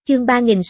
Chương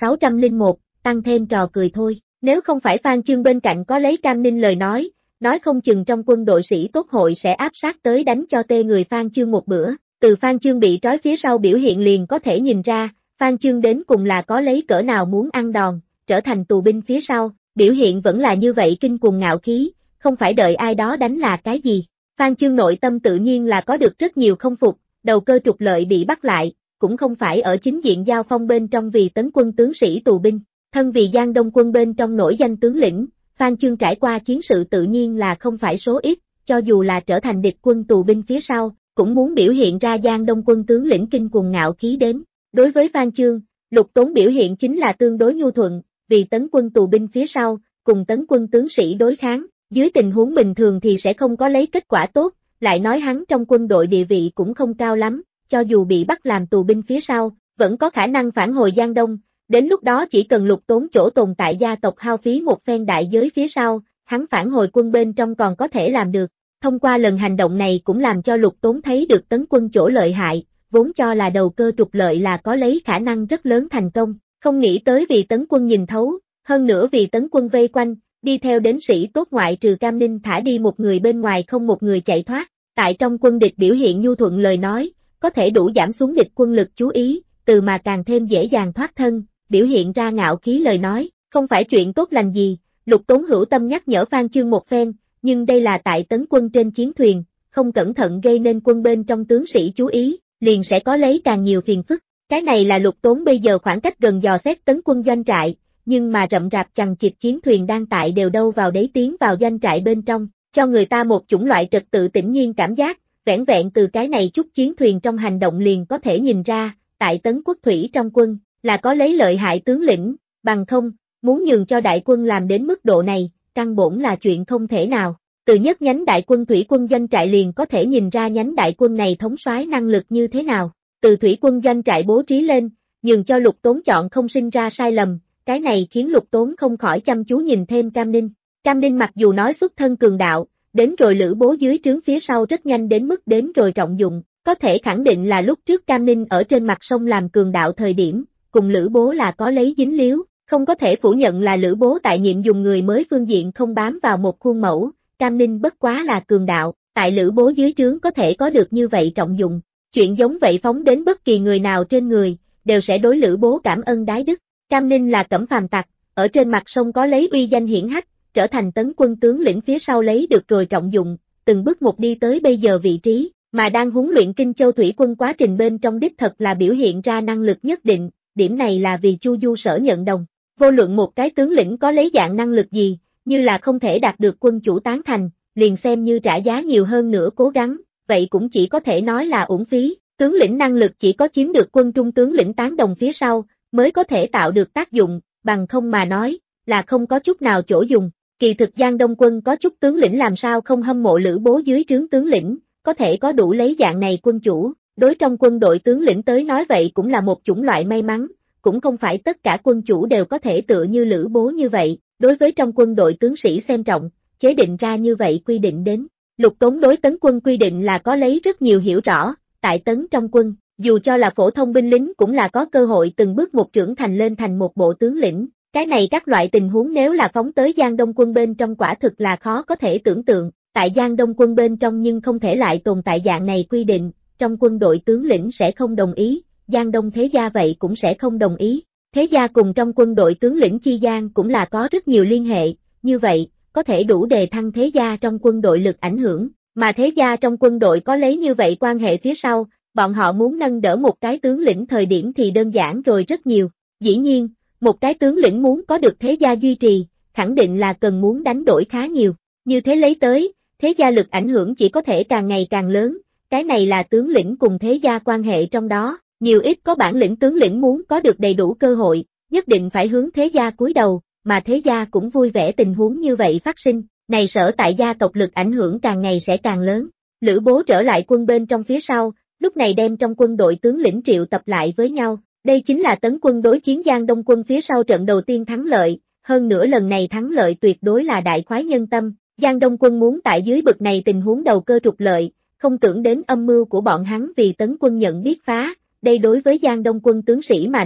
3601, tăng thêm trò cười thôi. Nếu không phải Phan Chương bên cạnh có lấy Cam Ninh lời nói không chừng trong quân đội sĩ tốt hội sẽ áp sát tới đánh cho tê người Phan Chương một bữa. Từ Phan Chương bị trói phía sau biểu hiện liền có thể nhìn ra, Phan Chương đến cùng là có lấy cỡ nào muốn ăn đòn, trở thành tù binh phía sau, biểu hiện vẫn là như vậy kinh cuồng ngạo khí, không phải đợi ai đó đánh là cái gì. Phan Chương nội tâm tự nhiên là có được rất nhiều không phục, đầu cơ trục lợi bị bắt lại, cũng không phải ở chính diện giao phong bên trong vì tấn quân tướng sĩ tù binh, thân vì Giang Đông quân bên trong nổi danh tướng lĩnh, Phan Chương trải qua chiến sự tự nhiên là không phải số ít, cho dù là trở thành địch quân tù binh phía sau, cũng muốn biểu hiện ra Giang Đông quân tướng lĩnh kinh cuồng ngạo khí đến. Đối với Phan Chương, Lục Tốn biểu hiện chính là tương đối nhu thuận, vì tấn quân tù binh phía sau, cùng tấn quân tướng sĩ đối kháng, dưới tình huống bình thường thì sẽ không có lấy kết quả tốt, lại nói hắn trong quân đội địa vị cũng không cao lắm, cho dù bị bắt làm tù binh phía sau, vẫn có khả năng phản hồi Giang Đông, đến lúc đó chỉ cần Lục Tốn chỗ tồn tại gia tộc hao phí một phen đại giới phía sau, hắn phản hồi quân bên trong còn có thể làm được. Thông qua lần hành động này cũng làm cho Lục Tốn thấy được tấn quân chỗ lợi hại, vốn cho là đầu cơ trục lợi là có lấy khả năng rất lớn thành công, không nghĩ tới vì tấn quân nhìn thấu, hơn nữa vì tấn quân vây quanh, đi theo đến sĩ tốt ngoại trừ Cam Ninh thả đi một người bên ngoài không một người chạy thoát, tại trong quân địch biểu hiện nhu thuận lời nói, có thể đủ giảm xuống địch quân lực chú ý, từ mà càng thêm dễ dàng thoát thân, biểu hiện ra ngạo khí lời nói, không phải chuyện tốt lành gì. Lục Tốn hữu tâm nhắc nhở Phan Chương một phen, nhưng đây là tại tấn quân trên chiến thuyền, không cẩn thận gây nên quân bên trong tướng sĩ chú ý, liền sẽ có lấy càng nhiều phiền phức. Cái này là Lục Tốn bây giờ khoảng cách gần dò xét tấn quân doanh trại, nhưng mà rậm rạp chằng chịt chiến thuyền đang tại đều đâu vào đấy tiến vào doanh trại bên trong, cho người ta một chủng loại trật tự tĩnh nhiên cảm giác, vẻn vẹn từ cái này chút chiến thuyền trong hành động liền có thể nhìn ra, tại Tấn Quốc thủy trong quân, là có lấy lợi hại tướng lĩnh, bằng không, muốn nhường cho đại quân làm đến mức độ này, căn bổn là chuyện không thể nào. Từ nhất nhánh đại quân thủy quân doanh trại liền có thể nhìn ra nhánh đại quân này thống soái năng lực như thế nào, từ thủy quân doanh trại bố trí lên, nhường cho Lục Tốn chọn không sinh ra sai lầm, cái này khiến Lục Tốn không khỏi chăm chú nhìn thêm Cam Ninh. Cam Ninh mặc dù nói xuất thân cường đạo, đến rồi Lữ Bố dưới trướng phía sau rất nhanh đến mức đến rồi trọng dụng, có thể khẳng định là lúc trước Cam Ninh ở trên mặt sông làm cường đạo thời điểm, cùng Lữ Bố là có lấy dính líu, không có thể phủ nhận là Lữ Bố tại nhiệm dùng người mới phương diện không bám vào một khuôn mẫu, Cam Ninh bất quá là cường đạo, tại Lữ Bố dưới trướng có thể có được như vậy trọng dụng, chuyện giống vậy phóng đến bất kỳ người nào trên người, đều sẽ đối Lữ Bố cảm ơn đái đức. Cam Ninh là cẩm phàm tặc, ở trên mặt sông có lấy uy danh hiển hách, trở thành tấn quân tướng lĩnh phía sau lấy được rồi trọng dụng, từng bước một đi tới bây giờ vị trí, mà đang huấn luyện Kinh Châu thủy quân quá trình bên trong đích thật là biểu hiện ra năng lực nhất định, điểm này là vì Chu Du Sở nhận đồng. Vô luận một cái tướng lĩnh có lấy dạng năng lực gì, như là không thể đạt được quân chủ tán thành, liền xem như trả giá nhiều hơn nữa cố gắng, vậy cũng chỉ có thể nói là uổng phí, tướng lĩnh năng lực chỉ có chiếm được quân trung tướng lĩnh tán đồng phía sau, mới có thể tạo được tác dụng, bằng không mà nói, là không có chút nào chỗ dùng. Kỳ thực Giang Đông quân có chút tướng lĩnh làm sao không hâm mộ Lữ Bố dưới trướng tướng lĩnh, có thể có đủ lấy dạng này quân chủ, đối trong quân đội tướng lĩnh tới nói vậy cũng là một chủng loại may mắn, cũng không phải tất cả quân chủ đều có thể tựa như Lữ Bố như vậy, đối với trong quân đội tướng sĩ xem trọng, chế định ra như vậy quy định đến. Lục Tốn đối tấn quân quy định là có lấy rất nhiều hiểu rõ, tại tấn trong quân, dù cho là phổ thông binh lính cũng là có cơ hội từng bước một trưởng thành lên thành một bộ tướng lĩnh. Cái này các loại tình huống nếu là phóng tới Giang Đông quân bên trong quả thực là khó có thể tưởng tượng, tại Giang Đông quân bên trong nhưng không thể lại tồn tại dạng này quy định, trong quân đội tướng lĩnh sẽ không đồng ý, Giang Đông thế gia vậy cũng sẽ không đồng ý, thế gia cùng trong quân đội tướng lĩnh chi gian cũng là có rất nhiều liên hệ, như vậy, có thể đủ đề thăng thế gia trong quân đội lực ảnh hưởng, mà thế gia trong quân đội có lấy như vậy quan hệ phía sau, bọn họ muốn nâng đỡ một cái tướng lĩnh thời điểm thì đơn giản rồi rất nhiều, dĩ nhiên, một cái tướng lĩnh muốn có được thế gia duy trì, khẳng định là cần muốn đánh đổi khá nhiều, như thế lấy tới, thế gia lực ảnh hưởng chỉ có thể càng ngày càng lớn, cái này là tướng lĩnh cùng thế gia quan hệ trong đó, nhiều ít có bản lĩnh tướng lĩnh muốn có được đầy đủ cơ hội, nhất định phải hướng thế gia cúi đầu, mà thế gia cũng vui vẻ tình huống như vậy phát sinh, này sở tại gia tộc lực ảnh hưởng càng ngày sẽ càng lớn. Lữ Bố trở lại quân bên trong phía sau, lúc này đem trong quân đội tướng lĩnh triệu tập lại với nhau. Đây chính là tấn quân đối chiến Giang Đông quân phía sau trận đầu tiên thắng lợi, hơn nữa lần này thắng lợi tuyệt đối là đại khoái nhân tâm, Giang Đông quân muốn tại dưới bực này tình huống đầu cơ trục lợi, không tưởng đến âm mưu của bọn hắn vì tấn quân nhận biết phá, đây đối với Giang Đông quân tướng sĩ mà nói,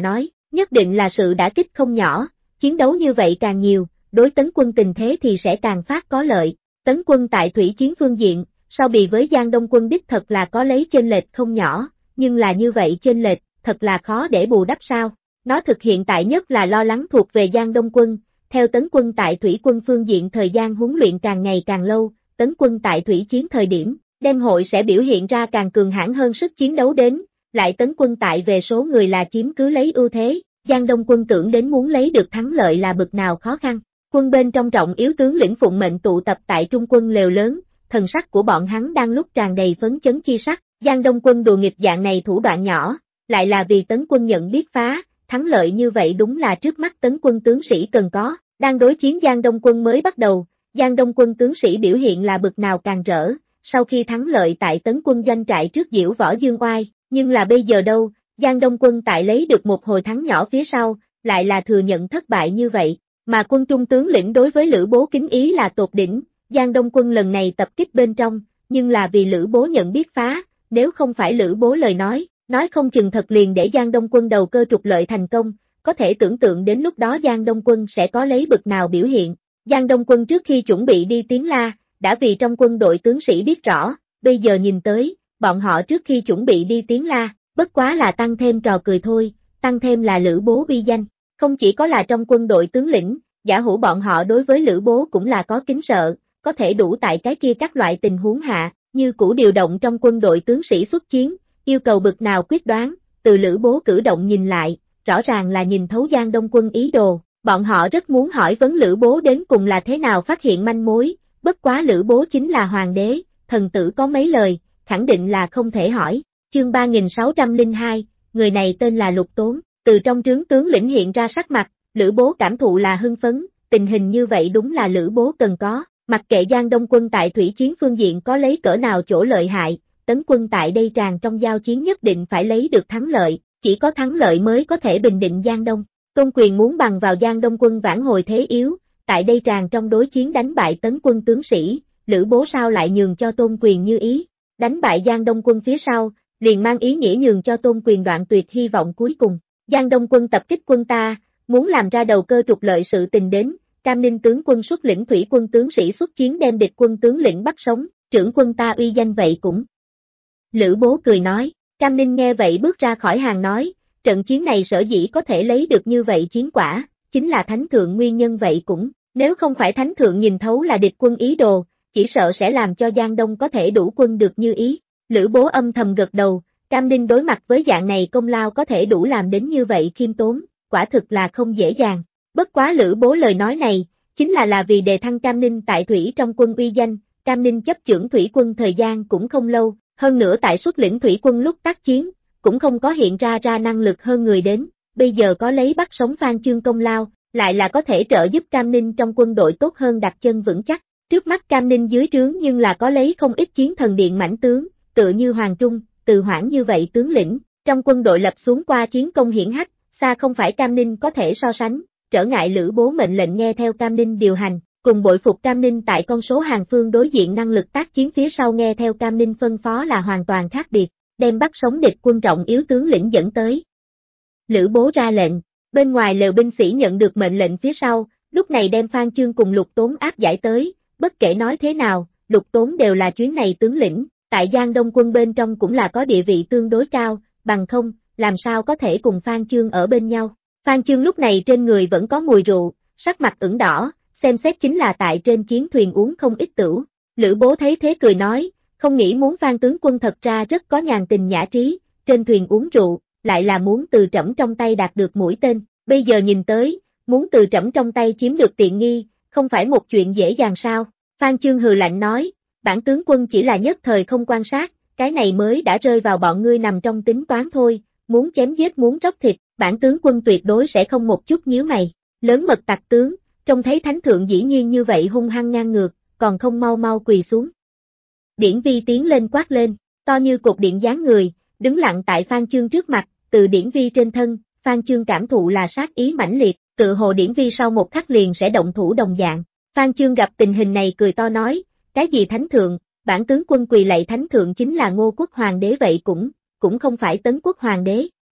nhất định là sự đả kích không nhỏ, chiến đấu như vậy càng nhiều, đối Tấn quân tình thế thì sẽ càng phát có lợi. Tấn quân tại thủy chiến phương diện, so bì với Giang Đông quân đích thật là có lấy chênh lệch không nhỏ, nhưng là như vậy chênh lệch, thật là khó để bù đắp sao. Nó thực hiện tại nhất là lo lắng thuộc về Giang Đông quân, theo Tấn quân tại thủy quân phương diện thời gian huấn luyện càng ngày càng lâu, Tấn quân tại thủy chiến thời điểm, đem hội sẽ biểu hiện ra càng cường hãn hơn sức chiến đấu đến, lại Tấn quân tại về số người là chiếm cứ lấy ưu thế, Giang Đông quân tưởng đến muốn lấy được thắng lợi là bực nào khó khăn. Quân bên trong trọng yếu tướng lĩnh phụng mệnh tụ tập tại trung quân lều lớn, thần sắc của bọn hắn đang lúc tràn đầy phấn chấn chi sắc, Giang Đông quân đùa nghịch dạng này thủ đoạn nhỏ, lại là vì Tấn quân nhận biết phá, thắng lợi như vậy đúng là trước mắt Tấn quân tướng sĩ cần có, đang đối chiến Giang Đông quân mới bắt đầu, Giang Đông quân tướng sĩ biểu hiện là bực nào càng rỡ, sau khi thắng lợi tại Tấn quân doanh trại trước diễu võ dương oai, nhưng là bây giờ đâu, Giang Đông quân tại lấy được một hồi thắng nhỏ phía sau, lại là thừa nhận thất bại như vậy, mà quân trung tướng lĩnh đối với Lữ Bố kính ý là tột đỉnh, Giang Đông quân lần này tập kích bên trong, nhưng là vì Lữ Bố nhận biết phá, nếu không phải Lữ Bố lời nói không chừng thật liền để Giang Đông quân đầu cơ trục lợi thành công, có thể tưởng tượng đến lúc đó Giang Đông quân sẽ có lấy bực nào biểu hiện. Giang Đông quân trước khi chuẩn bị đi Tiến La, đã vì trong quân đội tướng sĩ biết rõ, bây giờ nhìn tới, bọn họ trước khi chuẩn bị đi Tiến La, bất quá là tăng thêm trò cười thôi, tăng thêm là Lữ Bố uy danh, không chỉ có là trong quân đội tướng lĩnh, giả hữu bọn họ đối với Lữ Bố cũng là có kính sợ, có thể đủ tại cái kia các loại tình huống hạ, như cũ điều động trong quân đội tướng sĩ xuất chiến, yêu cầu bực nào quyết đoán, từ Lữ Bố cử động nhìn lại, rõ ràng là nhìn thấu Giang Đông quân ý đồ, bọn họ rất muốn hỏi vấn Lữ Bố đến cùng là thế nào phát hiện manh mối, bất quá Lữ Bố chính là hoàng đế, thần tử có mấy lời, khẳng định là không thể hỏi. Chương 3602, người này tên là Lục Tốn, từ trong trướng tướng lĩnh hiện ra sắc mặt, Lữ Bố cảm thụ là hưng phấn, tình hình như vậy đúng là Lữ Bố cần có, mặc kệ Giang Đông quân tại thủy chiến phương diện có lấy cỡ nào chỗ lợi hại, Tấn quân tại đây tràn trong giao chiến nhất định phải lấy được thắng lợi, chỉ có thắng lợi mới có thể bình định Giang Đông. Tôn Quyền muốn bằng vào Giang Đông quân vãn hồi thế yếu, tại đây tràn trong đối chiến đánh bại Tấn quân tướng sĩ, Lữ Bố sao lại nhường cho Tôn Quyền như ý, đánh bại Giang Đông quân phía sau, liền mang ý nghĩa nhường cho Tôn Quyền đoạn tuyệt hy vọng cuối cùng. Giang Đông quân tập kích quân ta, muốn làm ra đầu cơ trục lợi sự tình đến, Cam Ninh tướng quân xuất lĩnh thủy quân tướng sĩ xuất chiến đem địch quân tướng lĩnh bắt sống, trưởng quân ta uy danh vậy cũng. Lữ Bố cười nói, Cam Ninh nghe vậy bước ra khỏi hàng nói, trận chiến này sở dĩ có thể lấy được như vậy chiến quả, chính là Thánh Thượng nguyên nhân vậy cũng, nếu không phải Thánh Thượng nhìn thấu là địch quân ý đồ, chỉ sợ sẽ làm cho Giang Đông có thể đủ quân được như ý. Lữ Bố âm thầm gật đầu, Cam Ninh đối mặt với dạng này công lao có thể đủ làm đến như vậy khiêm tốn, quả thực là không dễ dàng. Bất quá Lữ Bố lời nói này, chính là vì đề thăng Cam Ninh tại thủy trong quân uy danh, Cam Ninh chấp chưởng thủy quân thời gian cũng không lâu, hơn nữa tại xuất lĩnh thủy quân lúc tác chiến, cũng không có hiện ra năng lực hơn người đến, bây giờ có lấy bắt sống Phan Chương công lao, lại là có thể trợ giúp Cam Ninh trong quân đội tốt hơn đặt chân vững chắc. Trước mắt Cam Ninh dưới trướng nhưng là có lấy không ít chiến thần điện mãnh tướng, tựa như Hoàng Trung, Từ Hoảng như vậy tướng lĩnh, trong quân đội lập xuống qua chiến công hiển hách, xa không phải Cam Ninh có thể so sánh, trở ngại Lữ Bố mệnh lệnh nghe theo Cam Ninh điều hành, cùng bội phục Cam Ninh tại con số hàng phương đối diện năng lực tác chiến phía sau nghe theo Cam Ninh phân phó là hoàn toàn khác biệt, đem bắt sống địch quân trọng yếu tướng lĩnh dẫn tới. Lữ Bố ra lệnh, bên ngoài lều binh sĩ nhận được mệnh lệnh phía sau, lúc này đem Phan Chương cùng Lục Tốn áp giải tới, bất kể nói thế nào, Lục Tốn đều là chuyến này tướng lĩnh, tại Giang Đông quân bên trong cũng là có địa vị tương đối cao, bằng không, làm sao có thể cùng Phan Chương ở bên nhau. Phan Chương lúc này trên người vẫn có mùi rượu, sắc mặt ửng đỏ, xem xét chính là tại trên chiến thuyền uống không ít tửu. Lữ Bố thấy thế cười nói, không nghĩ muốn Phan tướng quân thật ra rất có nhàn tình nhã trí, trên thuyền uống rượu, lại là muốn từ trẫm trong tay đạt được mũi tên, bây giờ nhìn tới, muốn từ trẫm trong tay chiếm được tiện nghi, không phải một chuyện dễ dàng sao. Phan Chương hừ lạnh nói, bản tướng quân chỉ là nhất thời không quan sát, cái này mới đã rơi vào bọn ngươi nằm trong tính toán thôi, muốn chém giết muốn róc thịt, bản tướng quân tuyệt đối sẽ không một chút nhíu mày. Lớn mật tặc tướng, trông thấy thánh thượng dĩ nhiên như vậy hung hăng ngang ngược, còn không mau mau quỳ xuống. Điển Vi tiến lên quát lên, to như cột điện dáng người, đứng lặng tại Phan Chương trước mặt, từ Điển Vi trên thân, Phan Chương cảm thụ là sát ý mãnh liệt, tự hồ Điển Vi sau một khắc liền sẽ động thủ đồng dạng. Phan Chương gặp tình hình này cười to nói, cái gì thánh thượng, bản tướng quân quỳ lạy thánh thượng chính là Ngô quốc hoàng đế vậy cũng không phải Tấn quốc hoàng đế.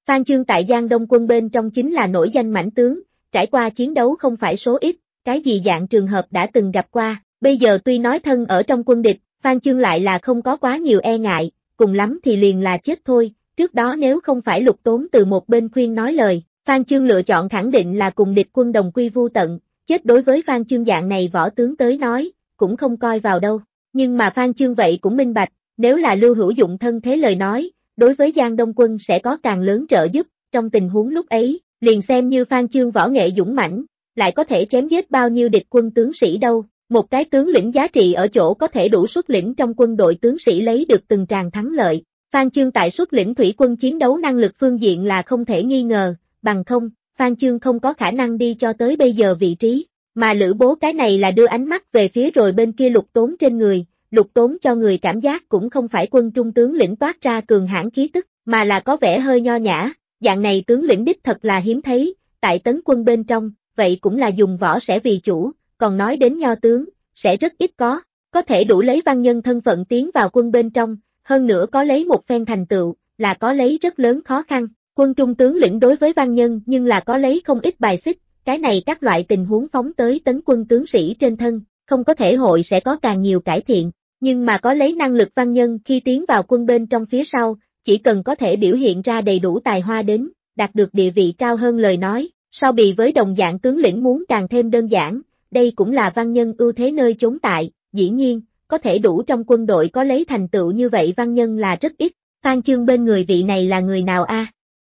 Phan Chương tại Giang Đông quân bên trong chính là nổi danh mãnh tướng, trải qua chiến đấu không phải số ít, cái gì dạng trường hợp đã từng gặp qua, bây giờ tuy nói thân ở trong quân địch, Phan Chương lại là không có quá nhiều e ngại, cùng lắm thì liền là chết thôi, trước đó nếu không phải Lục Tốn từ một bên khuyên nói lời, Phan Chương lựa chọn khẳng định là cùng địch quân đồng quy vu tận, chết đối với Phan Chương dạng này võ tướng tới nói, cũng không coi vào đâu, nhưng mà Phan Chương vậy cũng minh bạch, nếu là Lưu Hữu Dụng thân thế lời nói, đối với Giang Đông quân sẽ có càng lớn trợ giúp, trong tình huống lúc ấy, liền xem như Phan Chương võ nghệ dũng mãnh, lại có thể chém giết bao nhiêu địch quân tướng sĩ đâu, một cái tướng lĩnh giá trị ở chỗ có thể đủ xuất lĩnh trong quân đội tướng sĩ lấy được từng tràng thắng lợi. Phan Chương tại xuất lĩnh thủy quân chiến đấu năng lực phương diện là không thể nghi ngờ, bằng không, Phan Chương không có khả năng đi cho tới bây giờ vị trí, mà Lữ Bố cái này là đưa ánh mắt về phía rồi bên kia Lục Tốn trên người, Lục Tốn cho người cảm giác cũng không phải quân trung tướng lĩnh toát ra cường hãn khí tức, mà là có vẻ hơi nho nhã, dạng này tướng lĩnh đích thật là hiếm thấy, tại tấn quân bên trong, vậy cũng là dùng võ sẽ vì chủ, còn nói đến nho tướng, sẽ rất ít có thể đủ lấy văn nhân thân phận tiến vào quân bên trong, hơn nữa có lấy một phen thành tựu, là có lấy rất lớn khó khăn, quân trung tướng lĩnh đối với văn nhân nhưng là có lấy không ít bài xích, cái này các loại tình huống phóng tới tấn quân tướng sĩ trên thân, không có thể hội sẽ có càng nhiều cải thiện, nhưng mà có lấy năng lực văn nhân khi tiến vào quân bên trong phía sau, chỉ cần có thể biểu hiện ra đầy đủ tài hoa đến, đạt được địa vị cao hơn lời nói, so bì với đồng dạng tướng lĩnh muốn càng thêm đơn giản, đây cũng là văn nhân ưu thế nơi chốn tại, dĩ nhiên, có thể đủ trong quân đội có lấy thành tựu như vậy văn nhân là rất ít, Phan Chương bên người vị này là người nào a?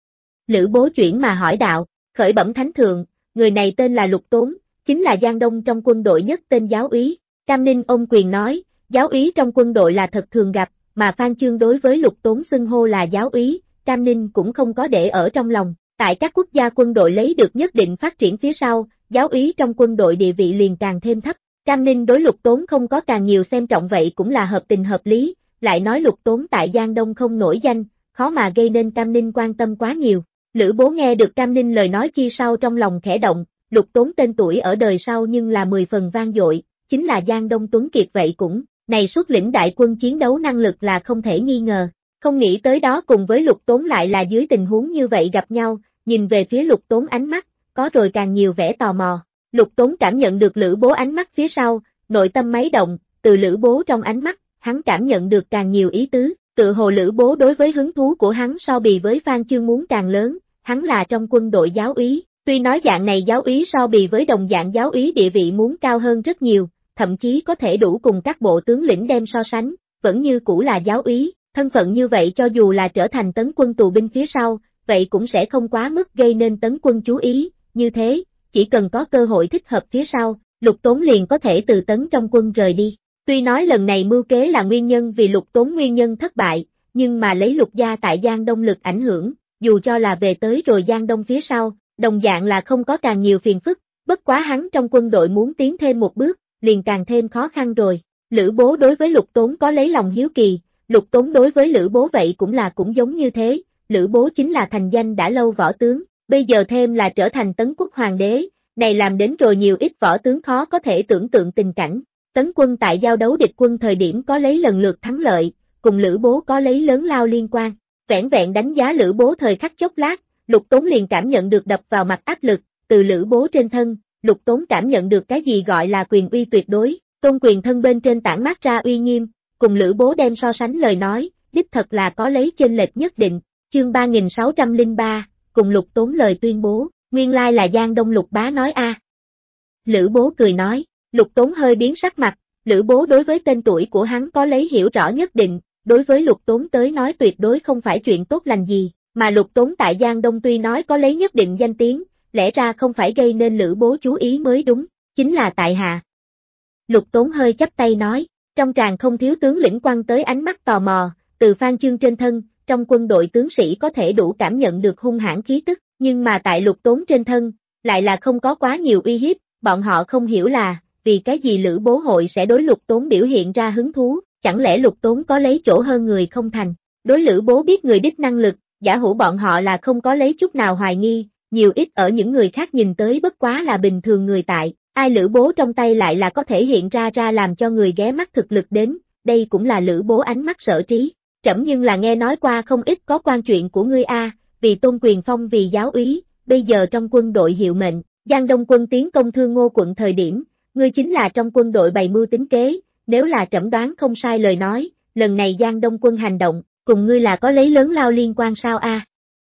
Lữ Bố chuyển mà hỏi đạo, khởi bẩm thánh thượng, người này tên là Lục Tốn, chính là Giang Đông trong quân đội nhất tên giáo úy, Cam Ninh ôm quyền nói, giáo úy trong quân đội là thật thường gặp, mà Phan Chương đối với Lục Tốn xưng hô là giáo úy, Cam Ninh cũng không có để ở trong lòng, tại các quốc gia quân đội lấy được nhất định phát triển phía sau, giáo úy trong quân đội địa vị liền càng thêm thấp, Cam Ninh đối Lục Tốn không có càng nhiều xem trọng vậy cũng là hợp tình hợp lý, lại nói Lục Tốn tại Giang Đông không nổi danh, khó mà gây nên Cam Ninh quan tâm quá nhiều. Lữ Bố nghe được Cam Ninh lời nói chi sau trong lòng khẽ động, Lục Tốn tên tuổi ở đời sau nhưng là 10 phần vang dội, chính là Giang Đông Tuấn Kiệt vậy cũng, này xuất lĩnh đại quân chiến đấu năng lực là không thể nghi ngờ, không nghĩ tới đó cùng với Lục Tốn lại là dưới tình huống như vậy gặp nhau, nhìn về phía Lục Tốn ánh mắt, có rồi càng nhiều vẻ tò mò. Lục Tốn cảm nhận được Lữ Bố ánh mắt phía sau, nội tâm máy động, từ Lữ Bố trong ánh mắt, hắn cảm nhận được càng nhiều ý tứ, tự hồ Lữ Bố đối với hứng thú của hắn so bì với Phan Chương muốn càng lớn, hắn là trong quân đội giáo úy, tuy nói dạng này giáo úy so bì với đồng dạng giáo úy địa vị muốn cao hơn rất nhiều, thậm chí có thể đủ cùng các bộ tướng lĩnh đem so sánh, vẫn như cũ là giáo úy, thân phận như vậy cho dù là trở thành tấn quân tù binh phía sau, vậy cũng sẽ không quá mức gây nên tấn quân chú ý, như thế, chỉ cần có cơ hội thích hợp phía sau, Lục Tốn liền có thể từ tấn trong quân rời đi. Tuy nói lần này mưu kế là nguyên nhân vì Lục Tốn nguyên nhân thất bại, nhưng mà lấy Lục gia tại Giang Đông lực ảnh hưởng, dù cho là về tới rồi Giang Đông phía sau, đồng dạng là không có càng nhiều phiền phức, bất quá hắn trong quân đội muốn tiến thêm một bước, liền càng thêm khó khăn rồi. Lữ Bố đối với Lục Tốn có lấy lòng hiếu kỳ, Lục Tốn đối với Lữ Bố vậy cũng giống như thế, Lữ Bố chính là thành danh đã lâu võ tướng, bây giờ thêm là trở thành Tấn Quốc hoàng đế, này làm đến rồi nhiều ít võ tướng khó có thể tưởng tượng tình cảnh. Tấn quân tại giao đấu địch quân thời điểm có lấy lần lượt thắng lợi, cùng Lữ Bố có lấy lớn lao liên quan. Vẻn vẹn đánh giá Lữ Bố thời khắc chốc lát, Lục Tốn liền cảm nhận được đập vào mặt áp lực, từ Lữ Bố trên thân, Lục Tốn cảm nhận được cái gì gọi là quyền uy tuyệt đối, tôn quyền thân bên trên tản mát ra uy nghiêm, cùng Lữ Bố đem so sánh lời nói, đích thật là có lấy chênh lệch nhất định. Chương 3603, cùng Lục Tốn lời tuyên bố, nguyên lai là Giang Đông Lục bá nói a. Lữ Bố cười nói, Lục Tốn hơi biến sắc mặt, Lữ Bố đối với tên tuổi của hắn có lấy hiểu rõ nhất định, đối với Lục Tốn tới nói tuyệt đối không phải chuyện tốt lành gì, mà Lục Tốn tại Giang Đông tuy nói có lấy nhất định danh tiếng, lẽ ra không phải gây nên Lữ Bố chú ý mới đúng, chính là tại hạ. Lục Tốn hơi chắp tay nói, trong tràng không thiếu tướng lĩnh quăng tới ánh mắt tò mò, từ Phan Chương trên thân, trong quân đội tướng sĩ có thể đủ cảm nhận được hung hãn khí tức, nhưng mà tại Lục Tốn trên thân, lại là không có quá nhiều uy hiếp, bọn họ không hiểu là, vì cái gì Lữ Bố hội sẽ đối Lục Tốn biểu hiện ra hứng thú, chẳng lẽ Lục Tốn có lấy chỗ hơn người không thành, đối Lữ Bố biết người đích năng lực, giả hủ bọn họ là không có lấy chút nào hoài nghi, nhiều ít ở những người khác nhìn tới bất quá là bình thường người tại, ai Lữ Bố trong tay lại là có thể hiện ra làm cho người ghé mắt thực lực đến, đây cũng là Lữ Bố ánh mắt sở trí. Trẫm nhưng là nghe nói qua không ít có quan chuyện của ngươi a, vì tôn quyền phong vì giáo úy, bây giờ trong quân đội hiệu mệnh, Giang Đông quân tiến công Thương Ngô quận thời điểm, ngươi chính là trong quân đội bày mưu tính kế, nếu là trẫm đoán không sai lời nói, lần này Giang Đông quân hành động, cùng ngươi là có lấy lớn lao liên quan sao a?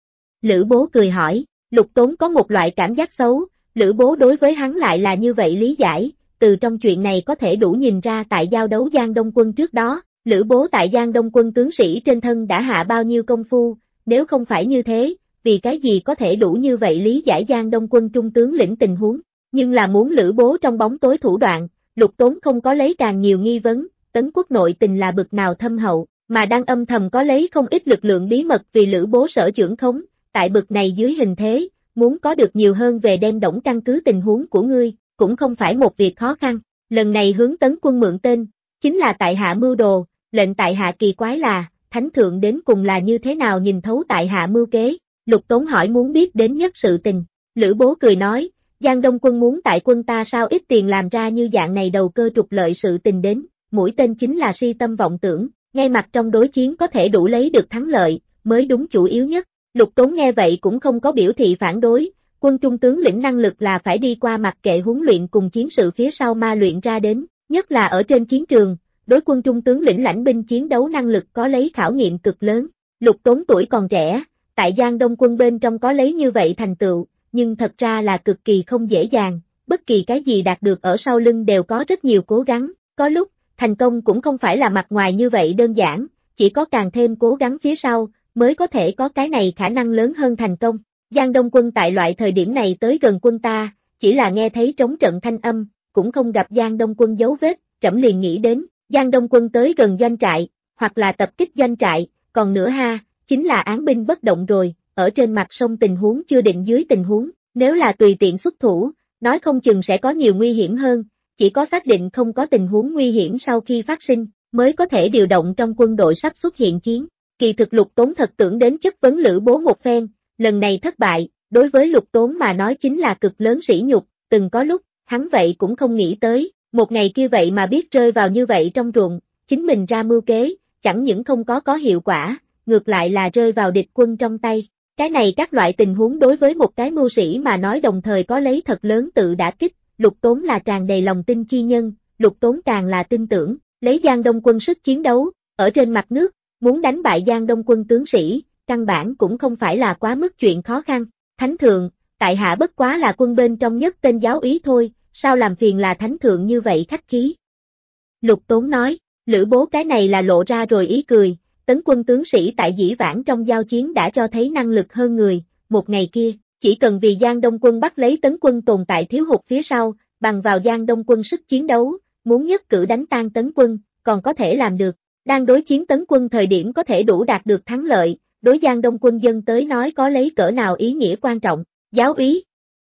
Lữ Bố cười hỏi, Lục Tốn có một loại cảm giác xấu, Lữ Bố đối với hắn lại là như vậy lý giải, từ trong chuyện này có thể đủ nhìn ra tại giao đấu Giang Đông quân trước đó, Lữ Bố tại Giang Đông quân tướng sĩ trên thân đã hạ bao nhiêu công phu, nếu không phải như thế, vì cái gì có thể đủ như vậy lý giải Giang Đông quân trung tướng lĩnh tình huống, nhưng là muốn Lữ Bố trong bóng tối thủ đoạn, Lục Tốn không có lấy càng nhiều nghi vấn, Tấn Quốc nội tình là bực nào thâm hậu, mà đang âm thầm có lấy không ít lực lượng bí mật vì Lữ Bố sở trưởng khống, tại bực này dưới hình thế, muốn có được nhiều hơn về đem Đổng căn cứ tình huống của ngươi, cũng không phải một việc khó khăn, lần này hướng Tấn quân mượn tên, chính là tại hạ mưu đồ, lệnh tại hạ kỳ quái là, Thánh Thượng đến cùng là như thế nào nhìn thấu tại hạ mưu kế, Lục Tốn hỏi muốn biết đến nhất sự tình, Lữ Bố cười nói, Giang Đông quân muốn tại quân ta sao ít tiền làm ra như dạng này đầu cơ trục lợi sự tình đến, mũi tên chính là si tâm vọng tưởng, ngay mặt trong đối chiến có thể đủ lấy được thắng lợi, mới đúng chủ yếu nhất. Lục Tốn nghe vậy cũng không có biểu thị phản đối, quân trung tướng lĩnh năng lực là phải đi qua mặc kệ huấn luyện cùng chiến sự phía sau ma luyện ra đến, nhất là ở trên chiến trường, đối quân trung tướng lĩnh lãnh binh chiến đấu năng lực có lấy khảo nghiệm cực lớn. Lục Tốn tuổi còn trẻ, tại Giang Đông quân bên trong có lấy như vậy thành tựu, nhưng thật ra là cực kỳ không dễ dàng, bất kỳ cái gì đạt được ở sau lưng đều có rất nhiều cố gắng, có lúc, thành công cũng không phải là mặt ngoài như vậy đơn giản, chỉ có càng thêm cố gắng phía sau, mới có thể có cái này khả năng lớn hơn thành công. Giang Đông quân tại loại thời điểm này tới gần quân ta, chỉ là nghe thấy trống trận thanh âm, cũng không gặp Giang Đông quân dấu vết, trẫm liền nghĩ đến, Giang Đông quân tới gần doanh trại, hoặc là tập kích doanh trại, còn nữa ha, chính là án binh bất động rồi, ở trên mặt sông tình huống chưa định dưới tình huống, nếu là tùy tiện xuất thủ, nói không chừng sẽ có nhiều nguy hiểm hơn, chỉ có xác định không có tình huống nguy hiểm sau khi phát sinh, mới có thể điều động trong quân đội sắp xuất hiện chiến. Kỳ thực Lục Tốn thật tưởng đến chất vấn Lữ Bố một phen, lần này thất bại, đối với Lục Tốn mà nói chính là cực lớn sỉ nhục, từng có lúc, hắn vậy cũng không nghĩ tới, một ngày kia vậy mà biết rơi vào như vậy trong ruộng, chính mình ra mưu kế, chẳng những không có hiệu quả, ngược lại là rơi vào địch quân trong tay. Cái này các loại tình huống đối với một cái mưu sĩ mà nói đồng thời có lấy thật lớn tự đả kích, Lục Tốn là tràn đầy lòng tin chi nhân, Lục Tốn càng là tin tưởng, lấy Giang Đông quân sức chiến đấu, ở trên mặt nước, muốn đánh bại Giang Đông quân tướng sĩ, căn bản cũng không phải là quá mức chuyện khó khăn. Thánh Thượng, tại hạ bất quá là quân bên trong nhất tên giáo úy thôi, sao làm phiền là Thánh Thượng như vậy khách khí. Lục Tốn nói, Lữ Bố cái này là lộ ra rồi ý cười, Tấn quân tướng sĩ tại dĩ vãng trong giao chiến đã cho thấy năng lực hơn người, một ngày kia, chỉ cần vì Giang Đông quân bắt lấy Tấn quân tồn tại thiếu hụt phía sau, bằng vào Giang Đông quân sức chiến đấu, muốn nhất cử đánh tan Tấn quân, còn có thể làm được. Đang đối chiến Tấn quân thời điểm có thể đủ đạt được thắng lợi, đối Giang Đông quân dân tới nói có lấy cỡ nào ý nghĩa quan trọng, giáo úy.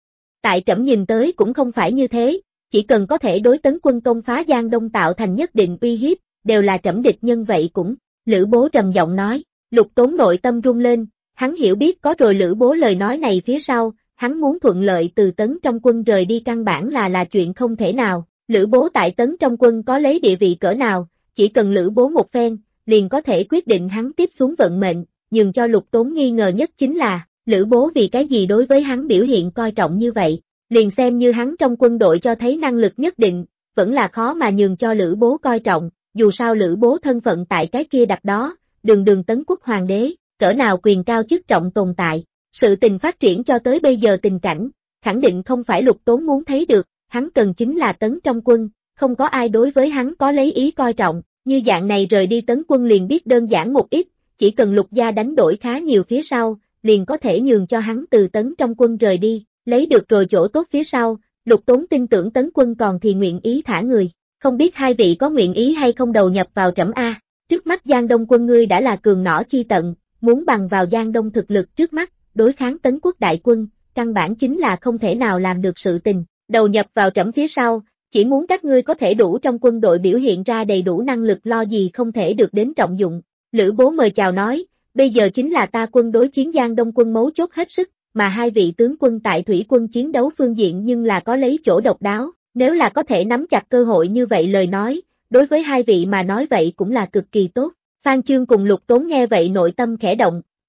Tại trẫm nhìn tới cũng không phải như thế, chỉ cần có thể đối Tấn quân công phá Giang Đông tạo thành nhất định uy hiếp, đều là trẫm địch nhân vậy cũng, Lữ Bố trầm giọng nói, Lục Tốn nội tâm rung lên, hắn hiểu biết có rồi Lữ Bố lời nói này phía sau, hắn muốn thuận lợi từ Tấn trong quân rời đi căn bản là chuyện không thể nào, Lữ Bố tại Tấn trong quân có lấy địa vị cỡ nào, chỉ cần Lữ Bố một phen, liền có thể quyết định hắn tiếp xuống vận mệnh, nhưng cho Lục Tốn nghi ngờ nhất chính là, Lữ Bố vì cái gì đối với hắn biểu hiện coi trọng như vậy, liền xem như hắn trong quân đội cho thấy năng lực nhất định, vẫn là khó mà nhường cho Lữ Bố coi trọng, dù sao Lữ Bố thân phận tại cái kia đặt đó, đường Tấn quốc hoàng đế, cỡ nào quyền cao chức trọng tồn tại, sự tình phát triển cho tới bây giờ tình cảnh, khẳng định không phải Lục Tốn muốn thấy được, hắn cần chính là Tấn trong quân, không có ai đối với hắn có lấy ý coi trọng, như dạng này rời đi Tấn quân liền biết đơn giản một ít, chỉ cần Lục gia đánh đổi khá nhiều phía sau, liền có thể nhường cho hắn từ Tấn trong quân rời đi, lấy được rồi chỗ tốt phía sau, Lục Tốn tin tưởng Tấn quân còn thì nguyện ý thả người, không biết hai vị có nguyện ý hay không đầu nhập vào trẫm a. Trước mắt Giang Đông quân ngươi đã là cường nỏ chi tận, muốn bằng vào Giang Đông thực lực trước mắt, đối kháng Tấn quốc đại quân, căn bản chính là không thể nào làm được sự tình, đầu nhập vào trẫm phía sau, chỉ muốn các ngươi có thể đủ trong quân đội biểu hiện ra đầy đủ năng lực lo gì không thể được đến trọng dụng. Lữ Bố mời chào nói, bây giờ chính là ta quân đối chiến Giang Đông quân mấu chốt hết sức, mà hai vị tướng quân tại thủy quân chiến đấu phương diện nhưng là có lấy chỗ độc đáo, nếu là có thể nắm chặt cơ hội như vậy lời nói, đối với hai vị mà nói vậy cũng là cực kỳ tốt. Phan Chương cùng Lục Tốn nghe vậy nội tâm khẽ động,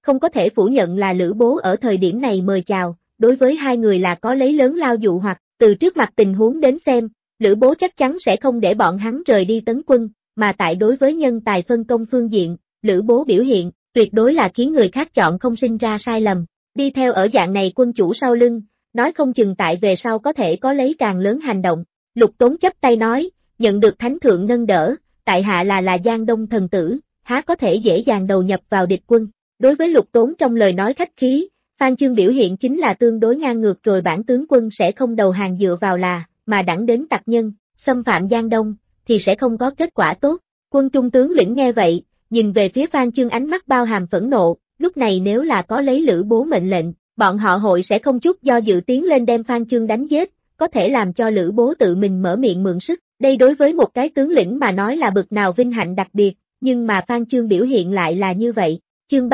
Không có thể phủ nhận là Lữ Bố ở thời điểm này mời chào, đối với hai người là có lấy lớn lao dụ hoặc, từ trước mặt tình huống đến xem, Lữ Bố chắc chắn sẽ không để bọn hắn rời đi tấn quân, mà tại đối với nhân tài phân công phương diện, Lữ Bố biểu hiện, tuyệt đối là khiến người khác chọn không sinh ra sai lầm. Đi theo ở dạng này quân chủ sau lưng, nói không chừng tại về sau có thể có lấy càng lớn hành động. Lục Tốn chắp tay nói, nhận được thánh thượng nâng đỡ, tại hạ là Giang Đông thần tử, há có thể dễ dàng đầu nhập vào địch quân. Đối với Lục Tốn trong lời nói khách khí, Phan Chương biểu hiện chính là tương đối ngang ngược, rồi bản tướng quân sẽ không đầu hàng dựa vào là, mà đẳng đến tặc nhân, xâm phạm Giang Đông, thì sẽ không có kết quả tốt. Quân trung tướng lĩnh nghe vậy, nhìn về phía Phan Chương ánh mắt bao hàm phẫn nộ, lúc này nếu là có lấy Lữ Bố mệnh lệnh, bọn họ hội sẽ không chút do dự tiến lên đem Phan Chương đánh giết, có thể làm cho Lữ Bố tự mình mở miệng mượn sức. Đây đối với một cái tướng lĩnh mà nói là bực nào vinh hạnh đặc biệt, nhưng mà Phan Chương biểu hiện lại là như vậy. Chương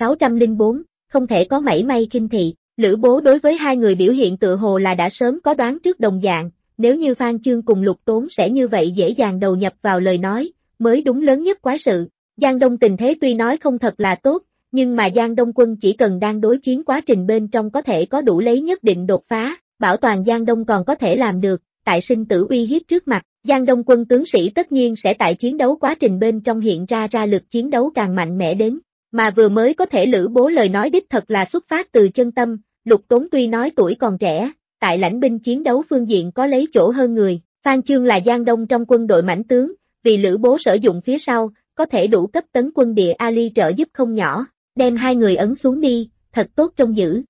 3604, không thể có mảy may khinh thị. Lữ Bố đối với hai người biểu hiện tựa hồ là đã sớm có đoán trước đồng dạng, nếu như Phan Chương cùng Lục Tốn sẽ như vậy dễ dàng đầu nhập vào lời nói, mới đúng lớn nhất quái sự. Giang Đông tình thế tuy nói không thật là tốt, nhưng mà Giang Đông quân chỉ cần đang đối chiến quá trình bên trong có thể có đủ lấy nhất định đột phá, bảo toàn Giang Đông còn có thể làm được, tại sinh tử uy hiếp trước mặt, Giang Đông quân tướng sĩ tất nhiên sẽ tại chiến đấu quá trình bên trong hiện ra lực chiến đấu càng mạnh mẽ đến. Mà vừa mới có thể Lữ Bố lời nói đích thật là xuất phát từ chân tâm, Lục Tốn tuy nói tuổi còn trẻ, tại lãnh binh chiến đấu phương diện có lấy chỗ hơn người, Phan Chương là Giang Đông trong quân đội mãnh tướng, vì Lữ Bố sử dụng phía sau, có thể đủ cấp tấn quân địa Ali trợ giúp không nhỏ, đem hai người ấn xuống đi, thật tốt trông giữ.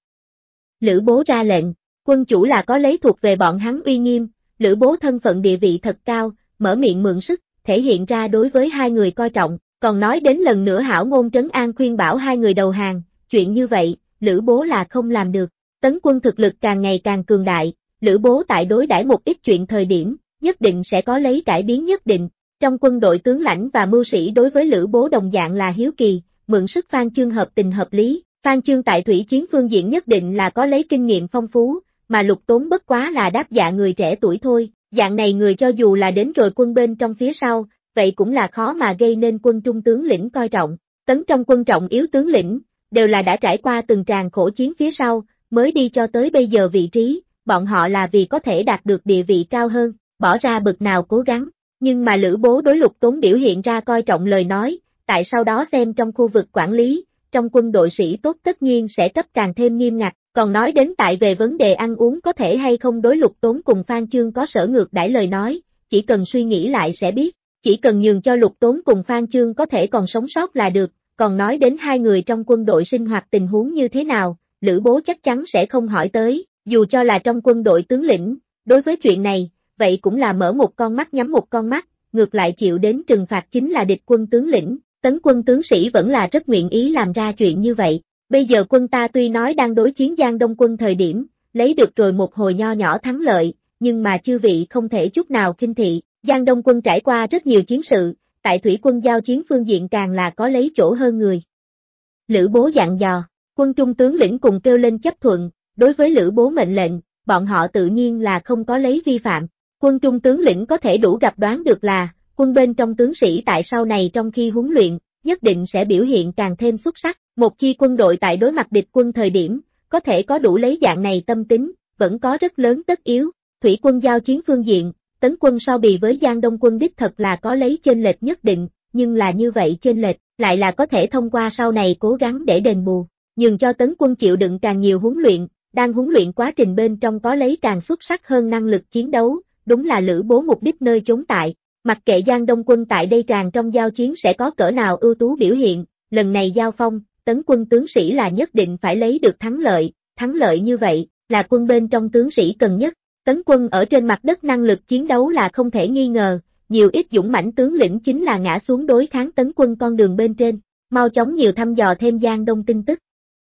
Lữ Bố ra lệnh, quân chủ là có lấy thuộc về bọn hắn uy nghiêm, Lữ Bố thân phận địa vị thật cao, mở miệng mượn sức, thể hiện ra đối với hai người coi trọng. Còn nói đến lần nữa hảo ngôn trấn an khuyên bảo hai người đầu hàng, chuyện như vậy, Lữ Bố là không làm được. Tấn quân thực lực càng ngày càng cường đại, Lữ Bố tại đối đãi một ít chuyện thời điểm, nhất định sẽ có lấy cải biến nhất định. Trong quân đội tướng lãnh và mưu sĩ đối với Lữ Bố đồng dạng là hiếu kỳ, mượn sức Phan Chương hợp tình hợp lý. Phan Chương tại thủy chiến phương diện nhất định là có lấy kinh nghiệm phong phú, mà Lục Tốn bất quá là đáp dạ người trẻ tuổi thôi. Dạng này người cho dù là đến rồi quân bên trong phía sau, vậy cũng là khó mà gây nên quân trung tướng lĩnh coi trọng. Tấn trong quân trọng yếu tướng lĩnh, đều là đã trải qua từng tràng khổ chiến phía sau, mới đi cho tới bây giờ vị trí, bọn họ là vì có thể đạt được địa vị cao hơn, bỏ ra bực nào cố gắng. Nhưng mà Lữ Bố đối Lục Tốn biểu hiện ra coi trọng lời nói, tại sau đó xem trong khu vực quản lý, trong quân đội sĩ tốt tất nhiên sẽ cấp càng thêm nghiêm ngặt, còn nói đến tại về vấn đề ăn uống có thể hay không đối Lục Tốn cùng Phan Chương có sở ngược đãi lời nói, chỉ cần suy nghĩ lại sẽ biết. Chỉ cần nhường cho Lục Tốn cùng Phan Chương có thể còn sống sót là được, còn nói đến hai người trong quân đội sinh hoạt tình huống như thế nào, Lữ Bố chắc chắn sẽ không hỏi tới, dù cho là trong quân đội tướng lĩnh, đối với chuyện này, vậy cũng là mở một con mắt nhắm một con mắt, ngược lại chịu đến trừng phạt chính là địch quân tướng lĩnh, tấn quân tướng sĩ vẫn là rất nguyện ý làm ra chuyện như vậy. Bây giờ quân ta tuy nói đang đối chiến Giang Đông quân thời điểm, lấy được rồi một hồi nho nhỏ thắng lợi, nhưng mà chư vị không thể chút nào khinh thị. Giang Đông quân trải qua rất nhiều chiến sự, tại thủy quân giao chiến phương diện càng là có lấy chỗ hơn người. Lữ Bố dặn dò, quân trung tướng lĩnh cùng kêu lên chấp thuận, đối với Lữ Bố mệnh lệnh, bọn họ tự nhiên là không có lấy vi phạm. Quân trung tướng lĩnh có thể đủ gặp đoán được là, quân bên trong tướng sĩ tại sau này trong khi huấn luyện, nhất định sẽ biểu hiện càng thêm xuất sắc. Một chi quân đội tại đối mặt địch quân thời điểm, có thể có đủ lấy dạng này tâm tính, vẫn có rất lớn tất yếu. Thủy quân giao chiến phương diện, tấn quân so bì với Giang Đông quân đích thật là có lấy chênh lệch nhất định, nhưng là như vậy chênh lệch, lại là có thể thông qua sau này cố gắng để đền bù, nhường cho tấn quân chịu đựng càng nhiều huấn luyện, đang huấn luyện quá trình bên trong có lấy càng xuất sắc hơn năng lực chiến đấu, đúng là Lữ Bố mục đích nơi chốn tại. Mặc kệ Giang Đông quân tại đây tràn trong giao chiến sẽ có cỡ nào ưu tú biểu hiện, lần này giao phong, tấn quân tướng sĩ là nhất định phải lấy được thắng lợi như vậy, là quân bên trong tướng sĩ cần nhất. Tấn quân ở trên mặt đất năng lực chiến đấu là không thể nghi ngờ, nhiều ít dũng mãnh tướng lĩnh chính là ngã xuống đối kháng tấn quân con đường bên trên, mau chóng nhiều thăm dò thêm Giang Đông tin tức.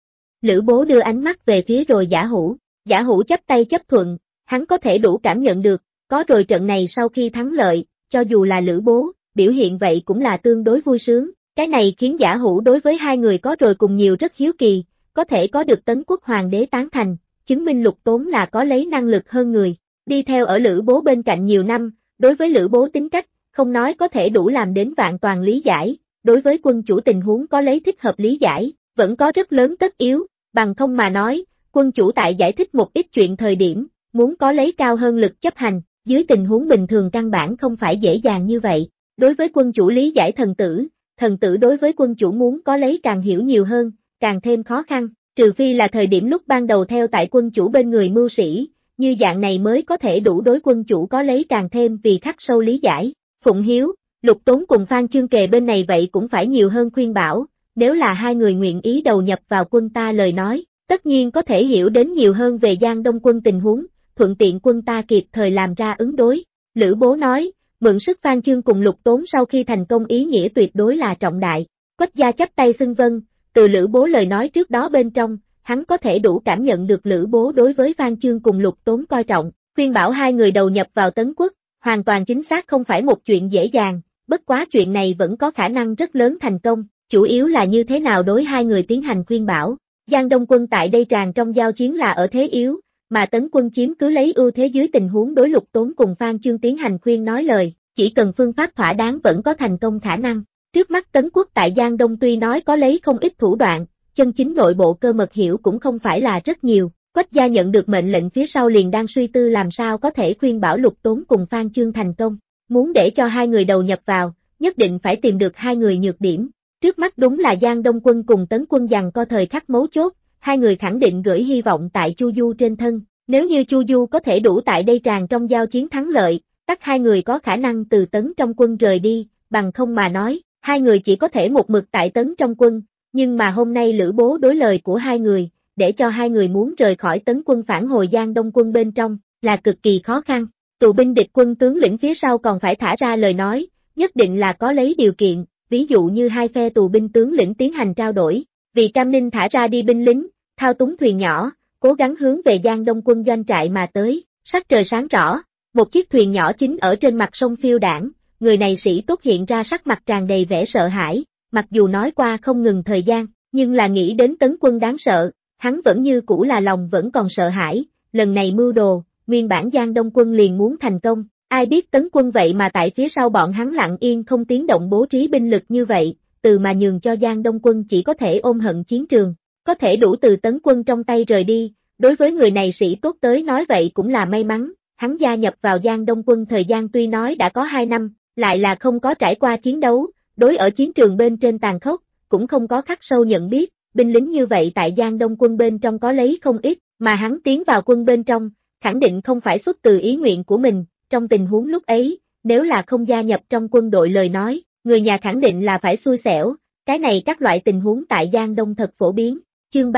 Lữ Bố đưa ánh mắt về phía rồi Giả Hủ chắp tay chấp thuận, hắn có thể đủ cảm nhận được, có rồi trận này sau khi thắng lợi, cho dù là Lữ Bố, biểu hiện vậy cũng là tương đối vui sướng, cái này khiến Giả Hủ đối với hai người có rồi cùng nhiều rất hiếu kỳ, có thể có được Tấn quốc hoàng đế tán thành, chứng minh Lục Tốn là có lấy năng lực hơn người, đi theo ở Lữ Bố bên cạnh nhiều năm, đối với Lữ Bố tính cách, không nói có thể đủ làm đến vạn toàn lý giải, đối với quân chủ tình huống có lấy thích hợp lý giải, vẫn có rất lớn tất yếu, bằng không mà nói, quân chủ tại giải thích một ít chuyện thời điểm, muốn có lấy cao hơn lực chấp hành, dưới tình huống bình thường căn bản không phải dễ dàng như vậy. Đối với quân chủ lý giải thần tử đối với quân chủ muốn có lấy càng hiểu nhiều hơn, càng thêm khó khăn, trừ phi là thời điểm lúc ban đầu theo tại quân chủ bên người mưu sĩ, như dạng này mới có thể đủ đối quân chủ có lấy càng thêm vì khắc sâu lý giải. Phụng Hiếu, Lục Tốn cùng Phan Chương Kề bên này vậy cũng phải nhiều hơn khuyên bảo, nếu là hai người nguyện ý đầu nhập vào quân ta lời nói, tất nhiên có thể hiểu đến nhiều hơn về Giang Đông quân tình huống, thuận tiện quân ta kịp thời làm ra ứng đối. Lữ Bố nói, mượn sức Phan Chương cùng Lục Tốn sau khi thành công ý nghĩa tuyệt đối là trọng đại. Quách gia chắp tay xưng vâng, từ Lữ Bố lời nói trước đó bên trong, hắn có thể đủ cảm nhận được Lữ Bố đối với Phan Chương cùng Lục Tốn coi trọng, khuyên bảo hai người đầu nhập vào Tấn Quốc, hoàn toàn chính xác không phải một chuyện dễ dàng, bất quá chuyện này vẫn có khả năng rất lớn thành công, chủ yếu là như thế nào đối hai người tiến hành khuyên bảo. Giang Đông quân tại đây tràn trong giao chiến là ở thế yếu, mà Tấn quân chiếm cứ lấy ưu thế dưới tình huống đối Lục Tốn cùng Phan Chương tiến hành khuyên nói lời, chỉ cần phương pháp thỏa đáng vẫn có thành công khả năng. Trước mắt Tấn quốc tại Giang Đông tuy nói có lấy không ít thủ đoạn, chân chính nội bộ cơ mật hiểu cũng không phải là rất nhiều. Quách gia nhận được mệnh lệnh phía sau liền đang suy tư làm sao có thể khuyên bảo Lục Tốn cùng Phan Chương thành công. Muốn để cho hai người đầu nhập vào, nhất định phải tìm được hai người nhược điểm. Trước mắt đúng là Giang Đông quân cùng Tấn quân giằng co thời khắc mấu chốt, hai người khẳng định gửi hy vọng tại Chu Du trên thân. Nếu như Chu Du có thể đủ tại đây tràn trong giao chiến thắng lợi, tất hai người có khả năng từ Tấn trong quân rời đi, bằng không mà nói, hai người chỉ có thể một mực tại Tấn trong quân. Nhưng mà hôm nay Lữ Bố đối lời của hai người, để cho hai người muốn rời khỏi Tấn quân phản hồi Giang Đông quân bên trong, là cực kỳ khó khăn. Tù binh địch quân tướng lĩnh phía sau còn phải thả ra lời nói, nhất định là có lấy điều kiện, ví dụ như hai phe tù binh tướng lĩnh tiến hành trao đổi, vì cam ninh thả ra đi binh lính, thao túng thuyền nhỏ, cố gắng hướng về Giang Đông quân doanh trại mà tới. Sắc trời sáng rõ, một chiếc thuyền nhỏ chính ở trên mặt sông phiêu đảng, người này sĩ tốt hiện ra sắc mặt tràn đầy vẻ sợ hãi, mặc dù nói qua không ngừng thời gian, nhưng là nghĩ đến Tấn quân đáng sợ, hắn vẫn như cũ là lòng vẫn còn sợ hãi, lần này mưu đồ, nguyên bản Giang Đông quân liền muốn thành công, ai biết Tấn quân vậy mà tại phía sau bọn hắn lặng yên không tiếng động bố trí binh lực như vậy, từ mà nhường cho Giang Đông quân chỉ có thể ôm hận chiến trường, có thể đủ từ Tấn quân trong tay rời đi, đối với người này sĩ tốt tới nói vậy cũng là may mắn, hắn gia nhập vào Giang Đông quân thời gian tuy nói đã có 2 năm, lại là không có trải qua chiến đấu, đối ở chiến trường bên trên tàn khốc, cũng không có khắc sâu nhận biết, binh lính như vậy tại Giang Đông quân bên trong có lấy không ít, mà hắn tiến vào quân bên trong, khẳng định không phải xuất từ ý nguyện của mình, trong tình huống lúc ấy, nếu là không gia nhập trong quân đội lời nói, người nhà khẳng định là phải xui xẻo, cái này các loại tình huống tại Giang Đông thật phổ biến. Chương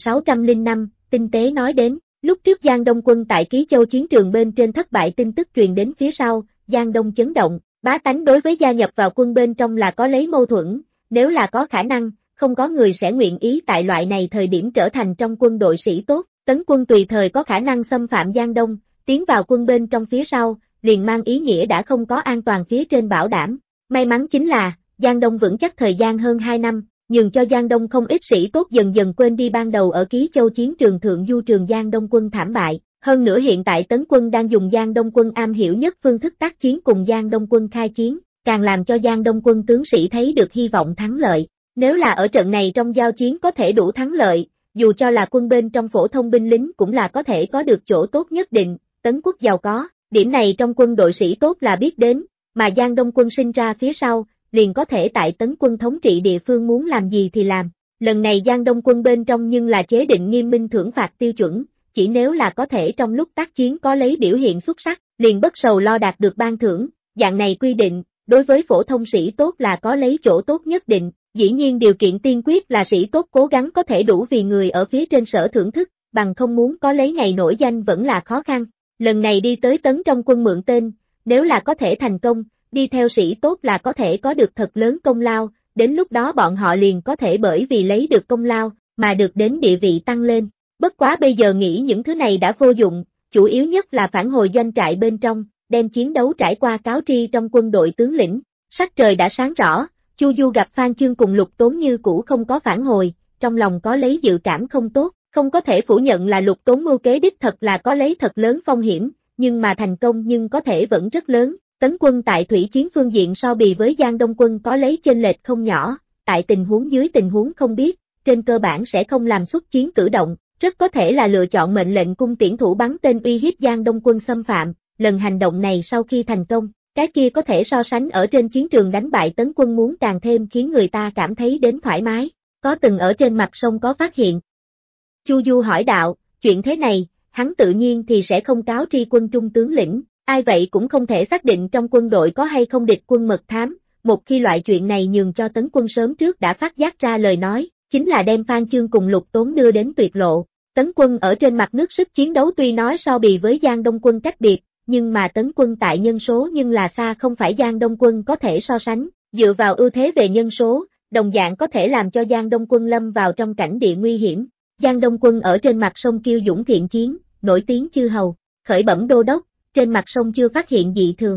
3605, tinh tế nói đến, lúc trước Giang Đông quân tại Ký Châu chiến trường bên trên thất bại tin tức truyền đến phía sau, Giang Đông chấn động, bá tánh đối với gia nhập vào quân bên trong là có lấy mâu thuẫn, nếu là có khả năng, không có người sẽ nguyện ý tại loại này thời điểm trở thành trong quân đội sĩ tốt, Tấn quân tùy thời có khả năng xâm phạm Giang Đông, tiến vào quân bên trong phía sau, liền mang ý nghĩa đã không có an toàn phía trên bảo đảm. May mắn chính là, Giang Đông vững chắc thời gian hơn 2 năm, nhường cho Giang Đông không ít sĩ tốt dần dần quên đi ban đầu ở Ký Châu chiến trường thượng du trường Giang Đông quân thảm bại. Hơn nữa hiện tại Tấn quân đang dùng Giang Đông quân am hiểu nhất phương thức tác chiến cùng Giang Đông quân khai chiến, càng làm cho Giang Đông quân tướng sĩ thấy được hy vọng thắng lợi. Nếu là ở trận này trong giao chiến có thể đủ thắng lợi, dù cho là quân bên trong phổ thông binh lính cũng là có thể có được chỗ tốt nhất định, Tấn quốc giàu có, điểm này trong quân đội sĩ tốt là biết đến, mà Giang Đông quân sinh ra phía sau, liền có thể tại Tấn quân thống trị địa phương muốn làm gì thì làm. Lần này Giang Đông quân bên trong nhưng là chế định nghiêm minh thưởng phạt tiêu chuẩn, chỉ nếu là có thể trong lúc tác chiến có lấy biểu hiện xuất sắc, liền bất sầu lo đạt được ban thưởng, dạng này quy định, đối với phổ thông sĩ tốt là có lấy chỗ tốt nhất định, dĩ nhiên điều kiện tiên quyết là sĩ tốt cố gắng có thể đủ vì người ở phía trên sở thưởng thức, bằng không muốn có lấy ngày nổi danh vẫn là khó khăn. Lần này đi tới Tấn trong quân mượn tên, nếu là có thể thành công, đi theo sĩ tốt là có thể có được thật lớn công lao, đến lúc đó bọn họ liền có thể bởi vì lấy được công lao, mà được đến địa vị tăng lên. Bất quá bây giờ nghĩ những thứ này đã vô dụng, chủ yếu nhất là phản hồi doanh trại bên trong, đem chiến đấu trải qua cáo tri trong quân đội tướng lĩnh. Sắc trời đã sáng rõ, Chu Du gặp Phan Chương cùng Lục Tốn như cũ không có phản hồi, trong lòng có lấy dự cảm không tốt, không có thể phủ nhận là Lục Tốn mưu kế đích thật là có lấy thật lớn phong hiểm, nhưng mà thành công nhưng có thể vẫn rất lớn. Tấn quân tại thủy chiến phương diện so bì với Giang Đông quân có lấy chênh lệch không nhỏ, tại tình huống dưới tình huống không biết, trên cơ bản sẽ không làm xuất chiến cử động, rất có thể là lựa chọn mệnh lệnh cung tiễn thủ bắn tên uy hiếp Giang Đông quân xâm phạm. Lần hành động này sau khi thành công, cái kia có thể so sánh ở trên chiến trường đánh bại Tấn quân muốn càng thêm khiến người ta cảm thấy đến thoải mái. Có từng ở trên mặt sông có phát hiện? Chu Du hỏi đạo, chuyện thế này, hắn tự nhiên thì sẽ không cáo tri quân trung tướng lĩnh, ai vậy cũng không thể xác định trong quân đội có hay không địch quân mật thám, một khi loại chuyện này nhường cho Tấn quân sớm trước đã phát giác ra lời nói, chính là đem Phan Chương cùng Lục Tốn đưa đến tuyệt lộ. Tấn quân ở trên mặt nước sức chiến đấu tuy nói so bì với Giang Đông quân cách biệt, nhưng mà Tấn quân tại nhân số nhưng là xa không phải Giang Đông quân có thể so sánh, dựa vào ưu thế về nhân số, đồng dạng có thể làm cho Giang Đông quân lâm vào trong cảnh địa nguy hiểm. Giang Đông quân ở trên mặt sông kiêu dũng thiện chiến, nổi tiếng chư hầu, khởi bẩm đô đốc, trên mặt sông chưa phát hiện dị thường.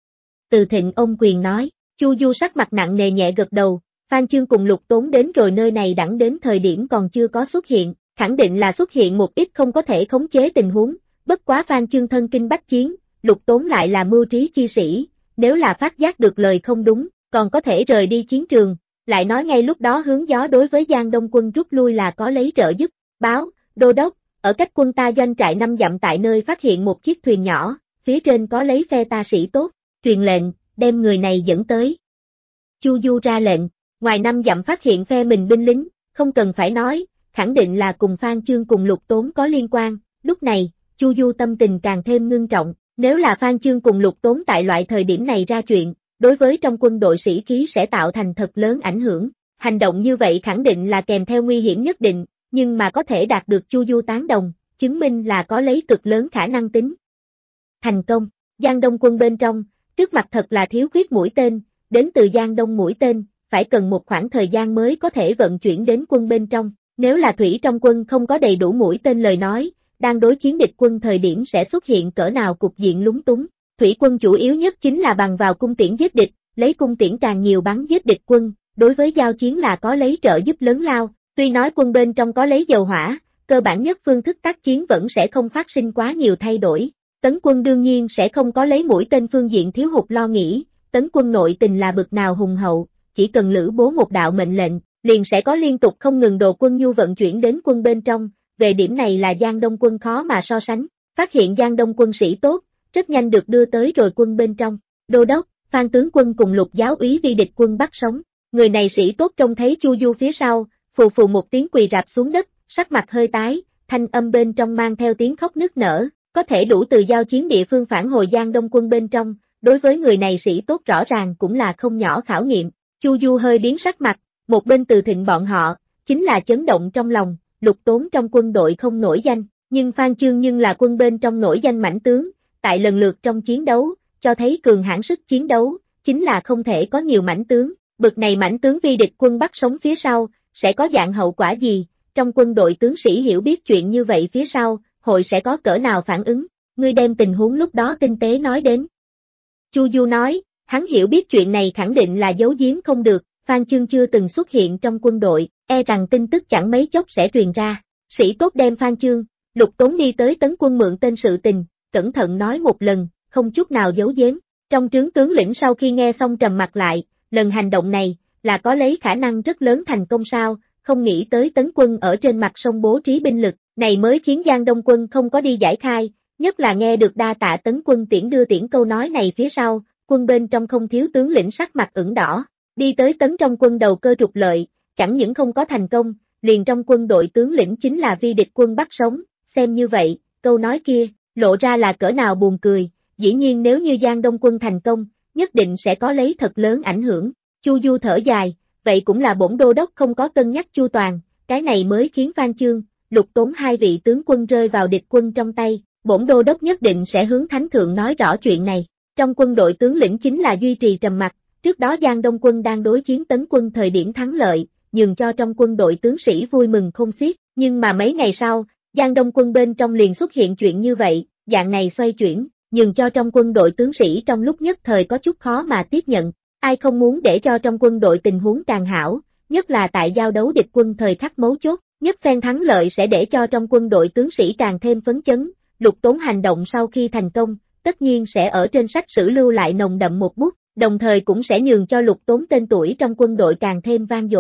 Từ Thịnh ôm quyền nói, Chu Du sắc mặt nặng nề nhẹ gật đầu, Phan Chương cùng Lục Tốn đến rồi nơi này đẳng đến thời điểm còn chưa có xuất hiện, khẳng định là xuất hiện một ít không có thể khống chế tình huống, bất quá Phan Chương thân kinh bách chiến, Lục Tốn lại là mưu trí chi sĩ, nếu là phát giác được lời không đúng, còn có thể rời đi chiến trường, lại nói ngay lúc đó hướng gió đối với Giang Đông quân rút lui là có lấy trợ giúp. Báo, đô đốc, ở cách quân ta doanh trại 5 dặm tại nơi phát hiện một chiếc thuyền nhỏ, phía trên có lấy phe ta sĩ tốt, truyền lệnh, đem người này dẫn tới. Chu Du ra lệnh, ngoài 5 dặm phát hiện phe mình binh lính, không cần phải nói, khẳng định là cùng Phan Chương cùng Lục Tốn có liên quan, lúc này, Chu Du tâm tình càng thêm ngưng trọng, nếu là Phan Chương cùng Lục Tốn tại loại thời điểm này ra chuyện, đối với trong quân đội sĩ khí sẽ tạo thành thật lớn ảnh hưởng, hành động như vậy khẳng định là kèm theo nguy hiểm nhất định, nhưng mà có thể đạt được Chu Du tán đồng, chứng minh là có lấy cực lớn khả năng tính. Thành công, Giang Đông quân bên trong, trước mặt thật là thiếu khuyết mũi tên, đến từ Giang Đông mũi tên, phải cần một khoảng thời gian mới có thể vận chuyển đến quân bên trong, nếu là thủy trong quân không có đầy đủ mũi tên lời nói, đang đối chiến địch quân thời điểm sẽ xuất hiện cỡ nào cục diện lúng túng. Thủy quân chủ yếu nhất chính là bằng vào cung tiễn giết địch, lấy cung tiễn càng nhiều bắn giết địch quân, đối với giao chiến là có lấy trợ giúp lớn lao, tuy nói quân bên trong có lấy dầu hỏa, cơ bản nhất phương thức tác chiến vẫn sẽ không phát sinh quá nhiều thay đổi. Tấn quân đương nhiên sẽ không có lấy mũi tên phương diện thiếu hụt lo nghĩ, Tấn quân nội tình là bực nào hùng hậu, chỉ cần Lữ Bố một đạo mệnh lệnh, liền sẽ có liên tục không ngừng đồ quân nhu vận chuyển đến quân bên trong, về điểm này là Giang Đông quân khó mà so sánh, phát hiện Giang Đông quân sĩ tốt, rất nhanh được đưa tới rồi quân bên trong. Đô đốc, Phan tướng quân cùng Lục giáo úy vi địch quân bắt sống. Người này sĩ tốt trông thấy Chu Du phía sau, phù phù một tiếng quỳ rạp xuống đất, sắc mặt hơi tái, thanh âm bên trong mang theo tiếng khóc nức nở, có thể đủ từ giao chiến địa phương phản hồi Giang Đông quân bên trong, đối với người này sĩ tốt rõ ràng cũng là không nhỏ khảo nghiệm. Chu Du hơi biến sắc mặt, một bên Từ Thịnh bọn họ, chính là chấn động trong lòng, Lục Tốn trong quân đội không nổi danh, nhưng Phan Chương nhưng là quân bên trong nổi danh mãnh tướng. Tại lần lượt trong chiến đấu, cho thấy cường hãn sức chiến đấu, chính là không thể có nhiều mãnh tướng, bực này mãnh tướng vi địch quân bắt sống phía sau, sẽ có dạng hậu quả gì, trong quân đội tướng sĩ hiểu biết chuyện như vậy phía sau, hội sẽ có cỡ nào phản ứng, ngươi đem tình huống lúc đó tinh tế nói đến. Chu Du nói, hắn hiểu biết chuyện này khẳng định là giấu giếm không được, Phan Chương chưa từng xuất hiện trong quân đội, e rằng tin tức chẳng mấy chốc sẽ truyền ra, sĩ tốt đem Phan Chương, Lục Tốn đi tới Tấn quân mượn tên sự tình, cẩn thận nói một lần, không chút nào giấu giếm. Trong trướng tướng lĩnh sau khi nghe xong trầm mặt lại, lần hành động này, là có lấy khả năng rất lớn thành công sao, không nghĩ tới Tấn quân ở trên mặt sông bố trí binh lực, này mới khiến Giang Đông quân không có đi giải khai, nhất là nghe được đa tạ Tấn quân tiễn đưa tiễn câu nói này phía sau, quân bên trong không thiếu tướng lĩnh sắc mặt ửng đỏ, đi tới Tấn trong quân đầu cơ trục lợi, chẳng những không có thành công, liền trong quân đội tướng lĩnh chính là vi địch quân bắt sống, xem như vậy, câu nói kia, lộ ra là cỡ nào buồn cười, dĩ nhiên nếu như Giang Đông quân thành công, nhất định sẽ có lấy thật lớn ảnh hưởng. Chu Du thở dài, vậy cũng là bổn đô đốc không có cân nhắc chu toàn, cái này mới khiến Phan Chương, Lục Tốn hai vị tướng quân rơi vào địch quân trong tay, bổn đô đốc nhất định sẽ hướng thánh thượng nói rõ chuyện này. Trong quân đội tướng lĩnh chính là duy trì trầm mặc, trước đó Giang Đông quân đang đối chiến Tấn quân thời điểm thắng lợi, nhường cho trong quân đội tướng sĩ vui mừng không xiết, nhưng mà mấy ngày sau, Giang Đông quân bên trong liền xuất hiện chuyện như vậy, dạng này xoay chuyển, nhường cho trong quân đội tướng sĩ trong lúc nhất thời có chút khó mà tiếp nhận, ai không muốn để cho trong quân đội tình huống càng hảo, nhất là tại giao đấu địch quân thời khắc mấu chốt, nhất phen thắng lợi sẽ để cho trong quân đội tướng sĩ càng thêm phấn chấn, Lục Tốn hành động sau khi thành công, tất nhiên sẽ ở trên sách sử lưu lại nồng đậm một bút, đồng thời cũng sẽ nhường cho Lục Tốn tên tuổi trong quân đội càng thêm vang dội.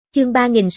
Chương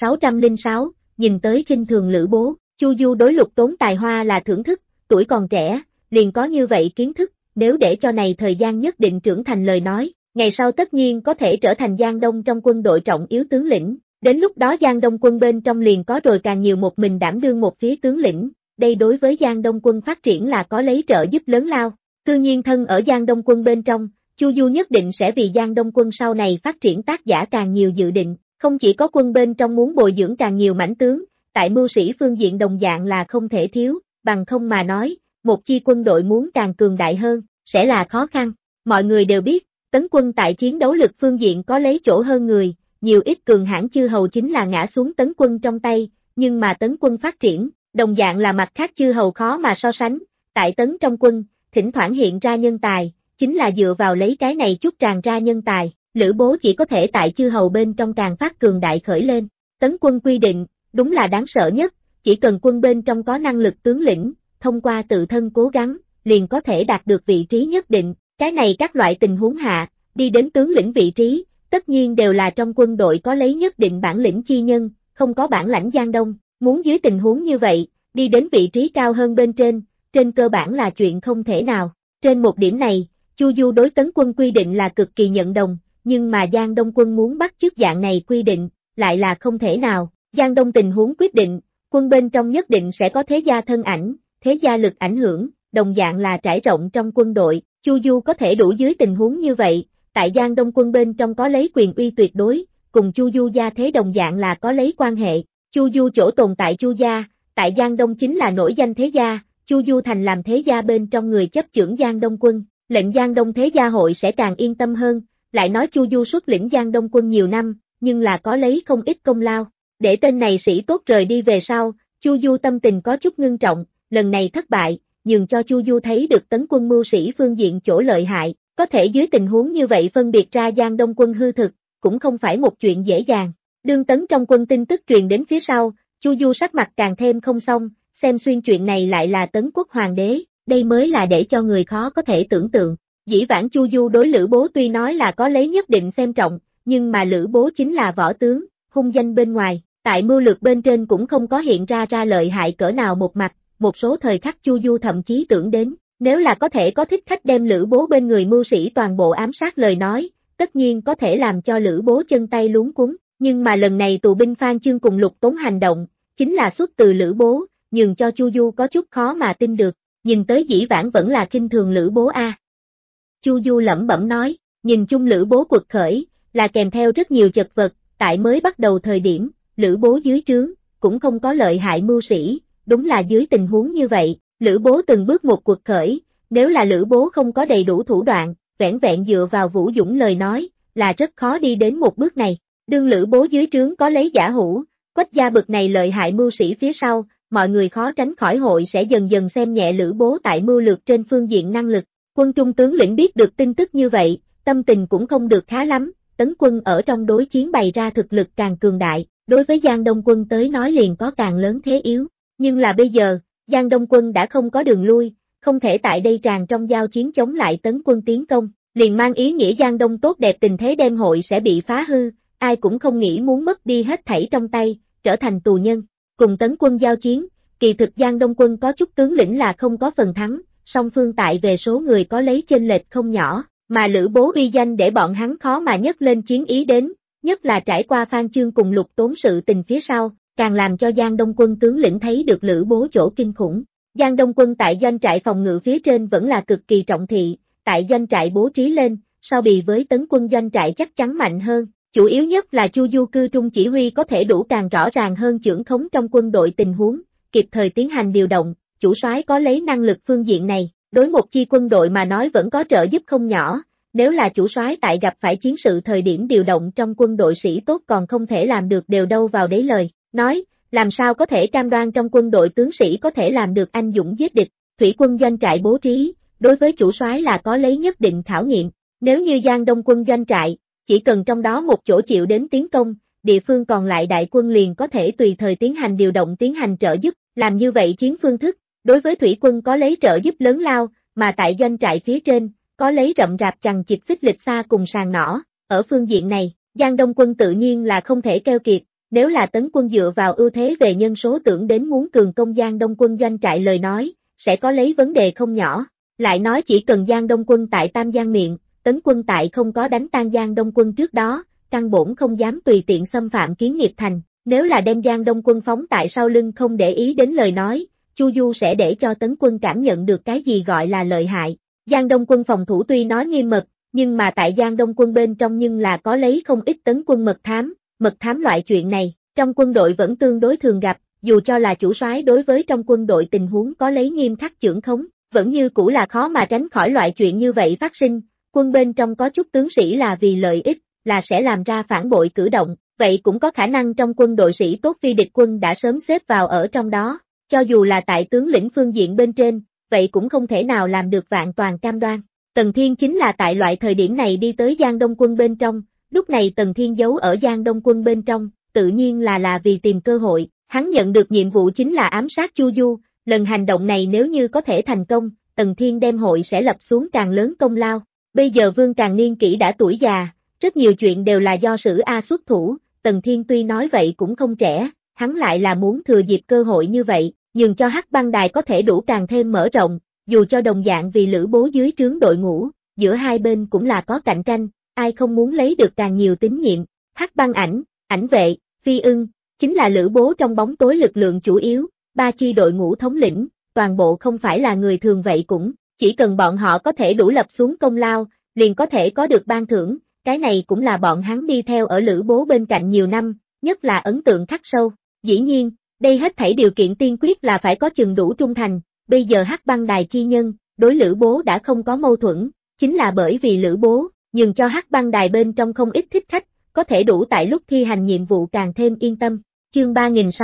3606, nhìn tới khinh thường Lữ Bố, Chu Du đối Lục Tốn tài hoa là thưởng thức, tuổi còn trẻ, liền có như vậy kiến thức, nếu để cho này thời gian nhất định trưởng thành lời nói, ngày sau tất nhiên có thể trở thành Giang Đông trong quân đội trọng yếu tướng lĩnh, đến lúc đó Giang Đông quân bên trong liền có rồi càng nhiều một mình đảm đương một phía tướng lĩnh, đây đối với Giang Đông quân phát triển là có lấy trợ giúp lớn lao, tự nhiên thân ở Giang Đông quân bên trong, Chu Du nhất định sẽ vì Giang Đông quân sau này phát triển tác giả càng nhiều dự định, không chỉ có quân bên trong muốn bồi dưỡng càng nhiều mãnh tướng, tại mưu sĩ phương diện đồng dạng là không thể thiếu, bằng không mà nói, một chi quân đội muốn càng cường đại hơn, sẽ là khó khăn. Mọi người đều biết, Tấn quân tại chiến đấu lực phương diện có lấy chỗ hơn người, nhiều ít cường hãn chư hầu chính là ngã xuống Tấn quân trong tay, nhưng mà Tấn quân phát triển, đồng dạng là mặt khác chư hầu khó mà so sánh, tại Tấn trong quân, thỉnh thoảng hiện ra nhân tài, chính là dựa vào lấy cái này chút tràn ra nhân tài, Lữ Bố chỉ có thể tại chư hầu bên trong càng phát cường đại khởi lên. Tấn quân quy định, đúng là đáng sợ nhất, chỉ cần quân bên trong có năng lực tướng lĩnh, thông qua tự thân cố gắng, liền có thể đạt được vị trí nhất định, cái này các loại tình huống hạ, đi đến tướng lĩnh vị trí, tất nhiên đều là trong quân đội có lấy nhất định bản lĩnh chi nhân, không có bản lãnh Giang Đông, muốn dưới tình huống như vậy, đi đến vị trí cao hơn bên trên cơ bản là chuyện không thể nào. Trên một điểm này, Chu Du đối Tấn quân quy định là cực kỳ nhận đồng, nhưng mà Giang Đông quân muốn bắt chước dạng này quy định, lại là không thể nào. Giang Đông tình huống quyết định, quân bên trong nhất định sẽ có thế gia thân ảnh, thế gia lực ảnh hưởng, đồng dạng là trải rộng trong quân đội, Chu Du có thể đủ dưới tình huống như vậy, tại Giang Đông quân bên trong có lấy quyền uy tuyệt đối, cùng Chu Du gia thế đồng dạng là có lấy quan hệ, Chu Du chỗ tồn tại Chu gia, tại Giang Đông chính là nổi danh thế gia, Chu Du thành làm thế gia bên trong người chấp chưởng Giang Đông quân, lệnh Giang Đông thế gia hội sẽ càng yên tâm hơn, lại nói Chu Du xuất lĩnh Giang Đông quân nhiều năm, nhưng là có lấy không ít công lao. Để tên này sĩ tốt rời đi về sau, Chu Du tâm tình có chút ngưng trọng, lần này thất bại, nhường cho Chu Du thấy được Tấn quân mưu sĩ phương diện chỗ lợi hại, có thể dưới tình huống như vậy phân biệt ra Giang Đông quân hư thực, cũng không phải một chuyện dễ dàng. Đương Tấn trong quân tin tức truyền đến phía sau, Chu Du sắc mặt càng thêm không xong, xem xuyên chuyện này lại là Tấn quốc hoàng đế, đây mới là để cho người khó có thể tưởng tượng. Dĩ vãng Chu Du đối Lữ Bố tuy nói là có lấy nhất định xem trọng, nhưng mà Lữ Bố chính là võ tướng, hung danh bên ngoài. Tại mưu lược bên trên cũng không có hiện ra lợi hại cỡ nào một mặt, một số thời khắc Chu Du thậm chí tưởng đến, nếu là có thể có thích khách đem Lữ Bố bên người mưu sĩ toàn bộ ám sát lời nói, tất nhiên có thể làm cho Lữ Bố chân tay luống cuống, nhưng mà lần này tù binh Phan Chương cùng Lục Tốn hành động, chính là xuất từ Lữ Bố, nhường cho Chu Du có chút khó mà tin được, nhìn tới dĩ vãng vẫn là khinh thường Lữ Bố a. Chu Du lẩm bẩm nói, nhìn chung Lữ Bố quật khởi, là kèm theo rất nhiều chật vật, tại mới bắt đầu thời điểm. Lữ Bố dưới trướng, cũng không có lợi hại mưu sĩ, đúng là dưới tình huống như vậy, Lữ Bố từng bước một cuộc khởi, nếu là Lữ Bố không có đầy đủ thủ đoạn, vẻn vẹn dựa vào Vũ Dũng lời nói, là rất khó đi đến một bước này. Đương Lữ Bố dưới trướng có lấy Giả Hữu, Quách gia bực này lợi hại mưu sĩ phía sau, mọi người khó tránh khỏi hội sẽ dần dần xem nhẹ Lữ Bố tại mưu lược trên phương diện năng lực. Quân trung tướng lĩnh biết được tin tức như vậy, tâm tình cũng không được khá lắm, Tấn quân ở trong đối chiến bày ra thực lực càng cường đại. Đối với Giang Đông quân tới nói liền có càng lớn thế yếu, nhưng là bây giờ, Giang Đông quân đã không có đường lui, không thể tại đây tràn trong giao chiến chống lại Tấn quân tiến công, liền mang ý nghĩa Giang Đông tốt đẹp tình thế đem hội sẽ bị phá hư, ai cũng không nghĩ muốn mất đi hết thảy trong tay, trở thành tù nhân, cùng Tấn quân giao chiến, kỳ thực Giang Đông quân có chút tướng lĩnh là không có phần thắng, song phương tại về số người có lấy chênh lệch không nhỏ, mà Lữ Bố uy danh để bọn hắn khó mà nhấc lên chiến ý đến. Nhất là trải qua Phan Chương cùng Lục Tốn sự tình phía sau, càng làm cho Giang Đông quân tướng lĩnh thấy được Lữ Bố chỗ kinh khủng. Giang Đông quân tại doanh trại phòng ngự phía trên vẫn là cực kỳ trọng thị, tại doanh trại bố trí lên, so bì với Tấn quân doanh trại chắc chắn mạnh hơn. Chủ yếu nhất là Chu Du cư trung chỉ huy có thể đủ càng rõ ràng hơn chưởng khống trong quân đội tình huống, kịp thời tiến hành điều động, chủ soái có lấy năng lực phương diện này, đối một chi quân đội mà nói vẫn có trợ giúp không nhỏ. Nếu là chủ soái tại gặp phải chiến sự thời điểm điều động trong quân đội sĩ tốt còn không thể làm được đều đâu vào đấy lời, nói, làm sao có thể cam đoan trong quân đội tướng sĩ có thể làm được anh dũng giết địch, thủy quân doanh trại bố trí, đối với chủ soái là có lấy nhất định khảo nghiệm, nếu như Giang Đông quân doanh trại, chỉ cần trong đó một chỗ chịu đến tiến công, địa phương còn lại đại quân liền có thể tùy thời tiến hành điều động tiến hành trợ giúp, làm như vậy chiến phương thức, đối với thủy quân có lấy trợ giúp lớn lao, mà tại doanh trại phía trên, có lấy rậm rạp chằng chịt phích lịch xa cùng sàn nỏ, ở phương diện này, Giang Đông quân tự nhiên là không thể keo kiệt, Nếu là Tấn quân dựa vào ưu thế về nhân số tưởng đến muốn cường công Giang Đông quân doanh trại lời nói, sẽ có lấy vấn đề không nhỏ. Lại nói chỉ cần Giang Đông quân tại Tam Giang miệng, Tấn quân tại không có đánh tan Giang Đông quân trước đó, căn bổn không dám tùy tiện xâm phạm Kiến Nghiệp thành. Nếu là đem Giang Đông quân phóng tại sau lưng không để ý đến lời nói, Chu Du sẽ để cho Tấn quân cảm nhận được cái gì gọi là lợi hại. Giang Đông quân phòng thủ tuy nói nghiêm mật, nhưng mà tại Giang Đông quân bên trong nhưng là có lấy không ít Tấn quân mật thám loại chuyện này, trong quân đội vẫn tương đối thường gặp, dù cho là chủ soái đối với trong quân đội tình huống có lấy nghiêm khắc chưởng khống, vẫn như cũ là khó mà tránh khỏi loại chuyện như vậy phát sinh, quân bên trong có chút tướng sĩ là vì lợi ích, là sẽ làm ra phản bội cử động, vậy cũng có khả năng trong quân đội sĩ tốt phi địch quân đã sớm xếp vào ở trong đó, cho dù là tại tướng lĩnh phương diện bên trên, vậy cũng không thể nào làm được vạn toàn cam đoan. Tần Thiên chính là tại loại thời điểm này đi tới Giang Đông quân bên trong, lúc này Tần Thiên giấu ở Giang Đông quân bên trong, tự nhiên là vì tìm cơ hội, hắn nhận được nhiệm vụ chính là ám sát Chu Du, lần hành động này nếu như có thể thành công, Tần Thiên đem hội sẽ lập xuống càng lớn công lao. Bây giờ Vương Càng niên kỷ đã tuổi già, rất nhiều chuyện đều là do Sử A xuất thủ, Tần Thiên tuy nói vậy cũng không trẻ, hắn lại là muốn thừa dịp cơ hội như vậy, nhường cho Hắc Băng Đài có thể đủ càng thêm mở rộng, dù cho đồng dạng vì Lữ Bố dưới trướng đội ngũ, giữa hai bên cũng là có cạnh tranh, ai không muốn lấy được càng nhiều tín nhiệm. Hắc Băng Ảnh, Ảnh Vệ, Phi Ưng, chính là Lữ Bố trong bóng tối lực lượng chủ yếu, ba chi đội ngũ thống lĩnh, toàn bộ không phải là người thường vậy cũng, chỉ cần bọn họ có thể đủ lập xuống công lao, liền có thể có được ban thưởng, cái này cũng là bọn hắn đi theo ở Lữ Bố bên cạnh nhiều năm, nhất là ấn tượng khắc sâu. Dĩ nhiên, đây hết thảy điều kiện tiên quyết là phải có chừng đủ trung thành, bây giờ Hắc Băng Đài chi nhân, đối Lữ Bố đã không có mâu thuẫn, chính là bởi vì Lữ Bố, nhường cho Hắc Băng Đài bên trong không ít thích khách, có thể đủ tại lúc thi hành nhiệm vụ càng thêm yên tâm. Chương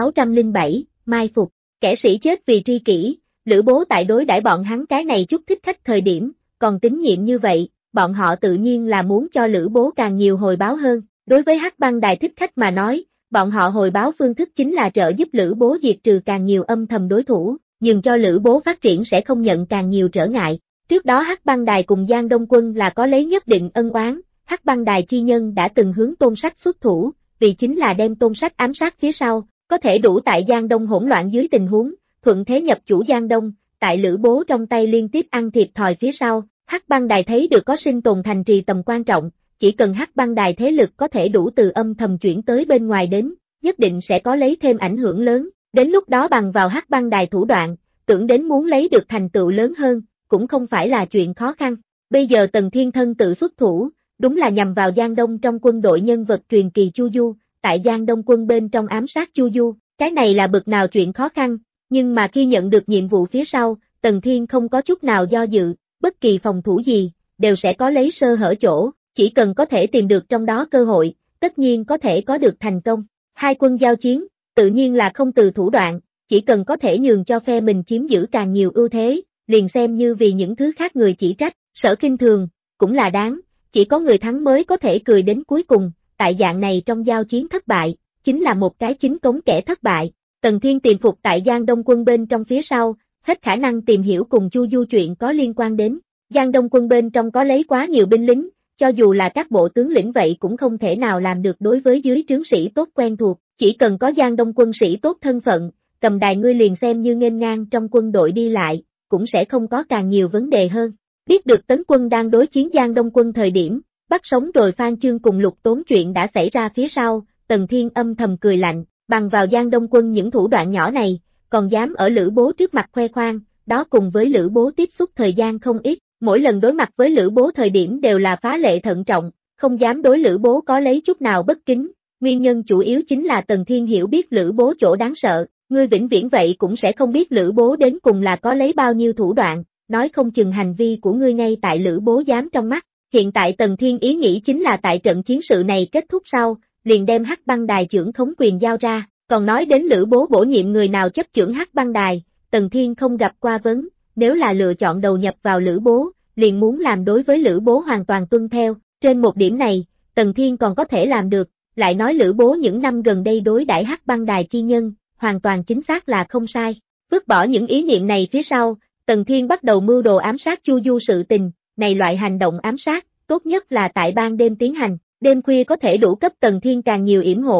3607, Mai Phục, kẻ sĩ chết vì tri kỷ, Lữ Bố tại đối đãi bọn hắn cái này chút thích khách thời điểm, còn tín nhiệm như vậy, bọn họ tự nhiên là muốn cho Lữ Bố càng nhiều hồi báo hơn. Đối với Hắc Băng Đài thích khách mà nói, bọn họ hồi báo phương thức chính là trợ giúp Lữ Bố diệt trừ càng nhiều âm thầm đối thủ, nhường cho Lữ Bố phát triển sẽ không nhận càng nhiều trở ngại. Trước đó Hắc Băng Đài cùng Giang Đông quân là có lấy nhất định ân oán, Hắc Băng Đài chi nhân đã từng hướng Tôn Sách xuất thủ, vì chính là đem Tôn Sách ám sát phía sau, có thể đủ tại Giang Đông hỗn loạn dưới tình huống, thuận thế nhập chủ Giang Đông, tại Lữ Bố trong tay liên tiếp ăn thiệt thòi phía sau, Hắc Băng Đài thấy được có sinh tồn thành trì tầm quan trọng, chỉ cần Hắc Băng Đài thế lực có thể đủ từ âm thầm chuyển tới bên ngoài đến, nhất định sẽ có lấy thêm ảnh hưởng lớn, đến lúc đó bằng vào Hắc Băng Đài thủ đoạn, tưởng đến muốn lấy được thành tựu lớn hơn, cũng không phải là chuyện khó khăn. Bây giờ Tần Thiên thân tự xuất thủ, đúng là nhằm vào Giang Đông trong quân đội nhân vật truyền kỳ Chu Du, tại Giang Đông quân bên trong ám sát Chu Du, cái này là bực nào chuyện khó khăn, nhưng mà khi nhận được nhiệm vụ phía sau, Tần Thiên không có chút nào do dự, bất kỳ phòng thủ gì, đều sẽ có lấy sơ hở chỗ, chỉ cần có thể tìm được trong đó cơ hội, tất nhiên có thể có được thành công. Hai quân giao chiến, tự nhiên là không từ thủ đoạn, chỉ cần có thể nhường cho phe mình chiếm giữ càng nhiều ưu thế, liền xem như vì những thứ khác người chỉ trách, sở khinh thường, cũng là đáng, chỉ có người thắng mới có thể cười đến cuối cùng, tại dạng này trong giao chiến thất bại, chính là một cái chính cống kẻ thất bại. Tần Thiên tìm phục tại Giang Đông quân bên trong phía sau, hết khả năng tìm hiểu cùng Chu Du chuyện có liên quan đến. Giang Đông quân bên trong có lấy quá nhiều binh lính, cho dù là các bộ tướng lĩnh vậy cũng không thể nào làm được đối với dưới trướng sĩ tốt quen thuộc, chỉ cần có Giang Đông quân sĩ tốt thân phận, cầm đài ngươi liền xem như nghênh ngang trong quân đội đi lại, cũng sẽ không có càng nhiều vấn đề hơn. Biết được Tấn quân đang đối chiến Giang Đông quân thời điểm, bắt sống rồi Phan Chương cùng Lục Tốn chuyện đã xảy ra phía sau, Tần Thiên âm thầm cười lạnh, bằng vào Giang Đông quân những thủ đoạn nhỏ này, còn dám ở Lữ Bố trước mặt khoe khoang, đó cùng với Lữ Bố tiếp xúc thời gian không ít, mỗi lần đối mặt với Lữ Bố thời điểm đều là phá lệ thận trọng, không dám đối Lữ Bố có lấy chút nào bất kính, nguyên nhân chủ yếu chính là Tần Thiên hiểu biết Lữ Bố chỗ đáng sợ, ngươi vĩnh viễn vậy cũng sẽ không biết Lữ Bố đến cùng là có lấy bao nhiêu thủ đoạn, nói không chừng hành vi của ngươi ngay tại Lữ Bố dám trong mắt. Hiện tại Tần Thiên ý nghĩ chính là tại trận chiến sự này kết thúc sau, liền đem Hắc Băng Đài trưởng khống quyền giao ra, còn nói đến Lữ Bố bổ nhiệm người nào chấp trưởng Hắc Băng Đài, Tần Thiên không gặp qua vấn, nếu là lựa chọn đầu nhập vào Lữ Bố, liền muốn làm đối với Lữ Bố hoàn toàn tuân theo, trên một điểm này, Tần Thiên còn có thể làm được, lại nói Lữ Bố những năm gần đây đối đãi Hắc Băng Đài chi nhân, hoàn toàn chính xác là không sai. Vứt bỏ những ý niệm này phía sau, Tần Thiên bắt đầu mưu đồ ám sát Chu Du sự tình, này loại hành động ám sát, tốt nhất là tại ban đêm tiến hành, đêm khuya có thể đủ cấp Tần Thiên càng nhiều yểm hộ,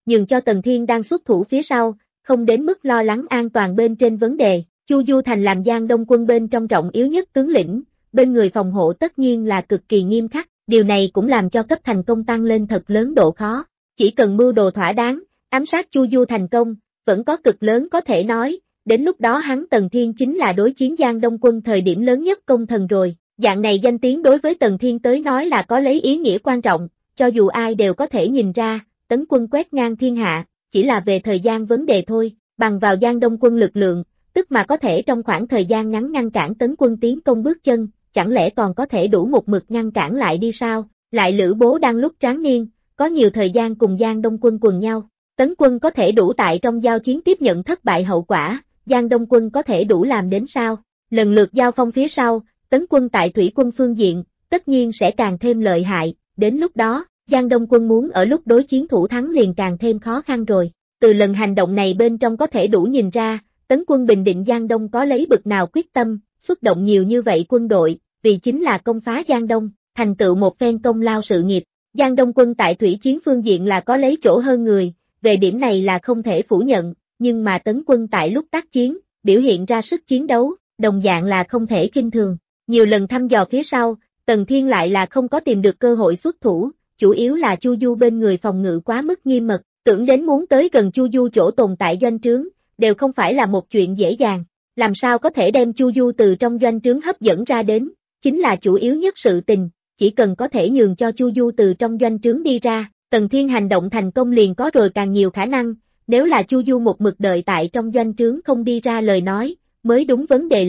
nhường cho Tần Thiên đang xuất thủ phía sau, không đến mức lo lắng an toàn bên trên vấn đề. Chu Du Thành làm Giang Đông quân bên trong trọng yếu nhất tướng lĩnh, bên người phòng hộ tất nhiên là cực kỳ nghiêm khắc, điều này cũng làm cho cấp thành công tăng lên thật lớn độ khó. Chỉ cần mưu đồ thỏa đáng, ám sát Chu Du thành công, vẫn có cực lớn có thể nói, đến lúc đó hắn Tần Thiên chính là đối chiến Giang Đông quân thời điểm lớn nhất công thần rồi. Dạng này danh tiếng đối với Tần Thiên tới nói là có lấy ý nghĩa quan trọng, cho dù ai đều có thể nhìn ra, tấn quân quét ngang thiên hạ, chỉ là về thời gian vấn đề thôi, bằng vào Giang Đông quân lực lượng, tức mà có thể trong khoảng thời gian ngắn ngăn cản tấn quân tiến công bước chân, chẳng lẽ còn có thể đủ một mực ngăn cản lại đi sao? Lại Lữ Bố đang lúc tráng niên, có nhiều thời gian cùng Giang Đông quân quần nhau, tấn quân có thể đủ tại trong giao chiến tiếp nhận thất bại hậu quả, Giang Đông quân có thể đủ làm đến sao? Lần lượt giao phong phía sau, tấn quân tại thủy quân phương diện, tất nhiên sẽ càng thêm lợi hại, đến lúc đó, Giang Đông quân muốn ở lúc đối chiến thủ thắng liền càng thêm khó khăn rồi. Từ lần hành động này bên trong có thể đủ nhìn ra, tấn quân bình định Giang Đông có lấy bực nào quyết tâm, xuất động nhiều như vậy quân đội, vì chính là công phá Giang Đông, thành tựu một phen công lao sự nghiệp. Giang Đông quân tại thủy chiến phương diện là có lấy chỗ hơn người, về điểm này là không thể phủ nhận, nhưng mà tấn quân tại lúc tác chiến, biểu hiện ra sức chiến đấu, đồng dạng là không thể khinh thường. Nhiều lần thăm dò phía sau, Tần Thiên lại là không có tìm được cơ hội xuất thủ, chủ yếu là Chu Du bên người phòng ngự quá mức nghiêm mật, tưởng đến muốn tới gần Chu Du chỗ tồn tại doanh trướng, đều không phải là một chuyện dễ dàng. Làm sao có thể đem Chu Du từ trong doanh trướng hấp dẫn ra đến, chính là chủ yếu nhất sự tình, chỉ cần có thể nhường cho Chu Du từ trong doanh trướng đi ra, Tần Thiên hành động thành công liền có rồi càng nhiều khả năng, nếu là Chu Du một mực đợi tại trong doanh trướng không đi ra lời nói, mới đúng vấn đề.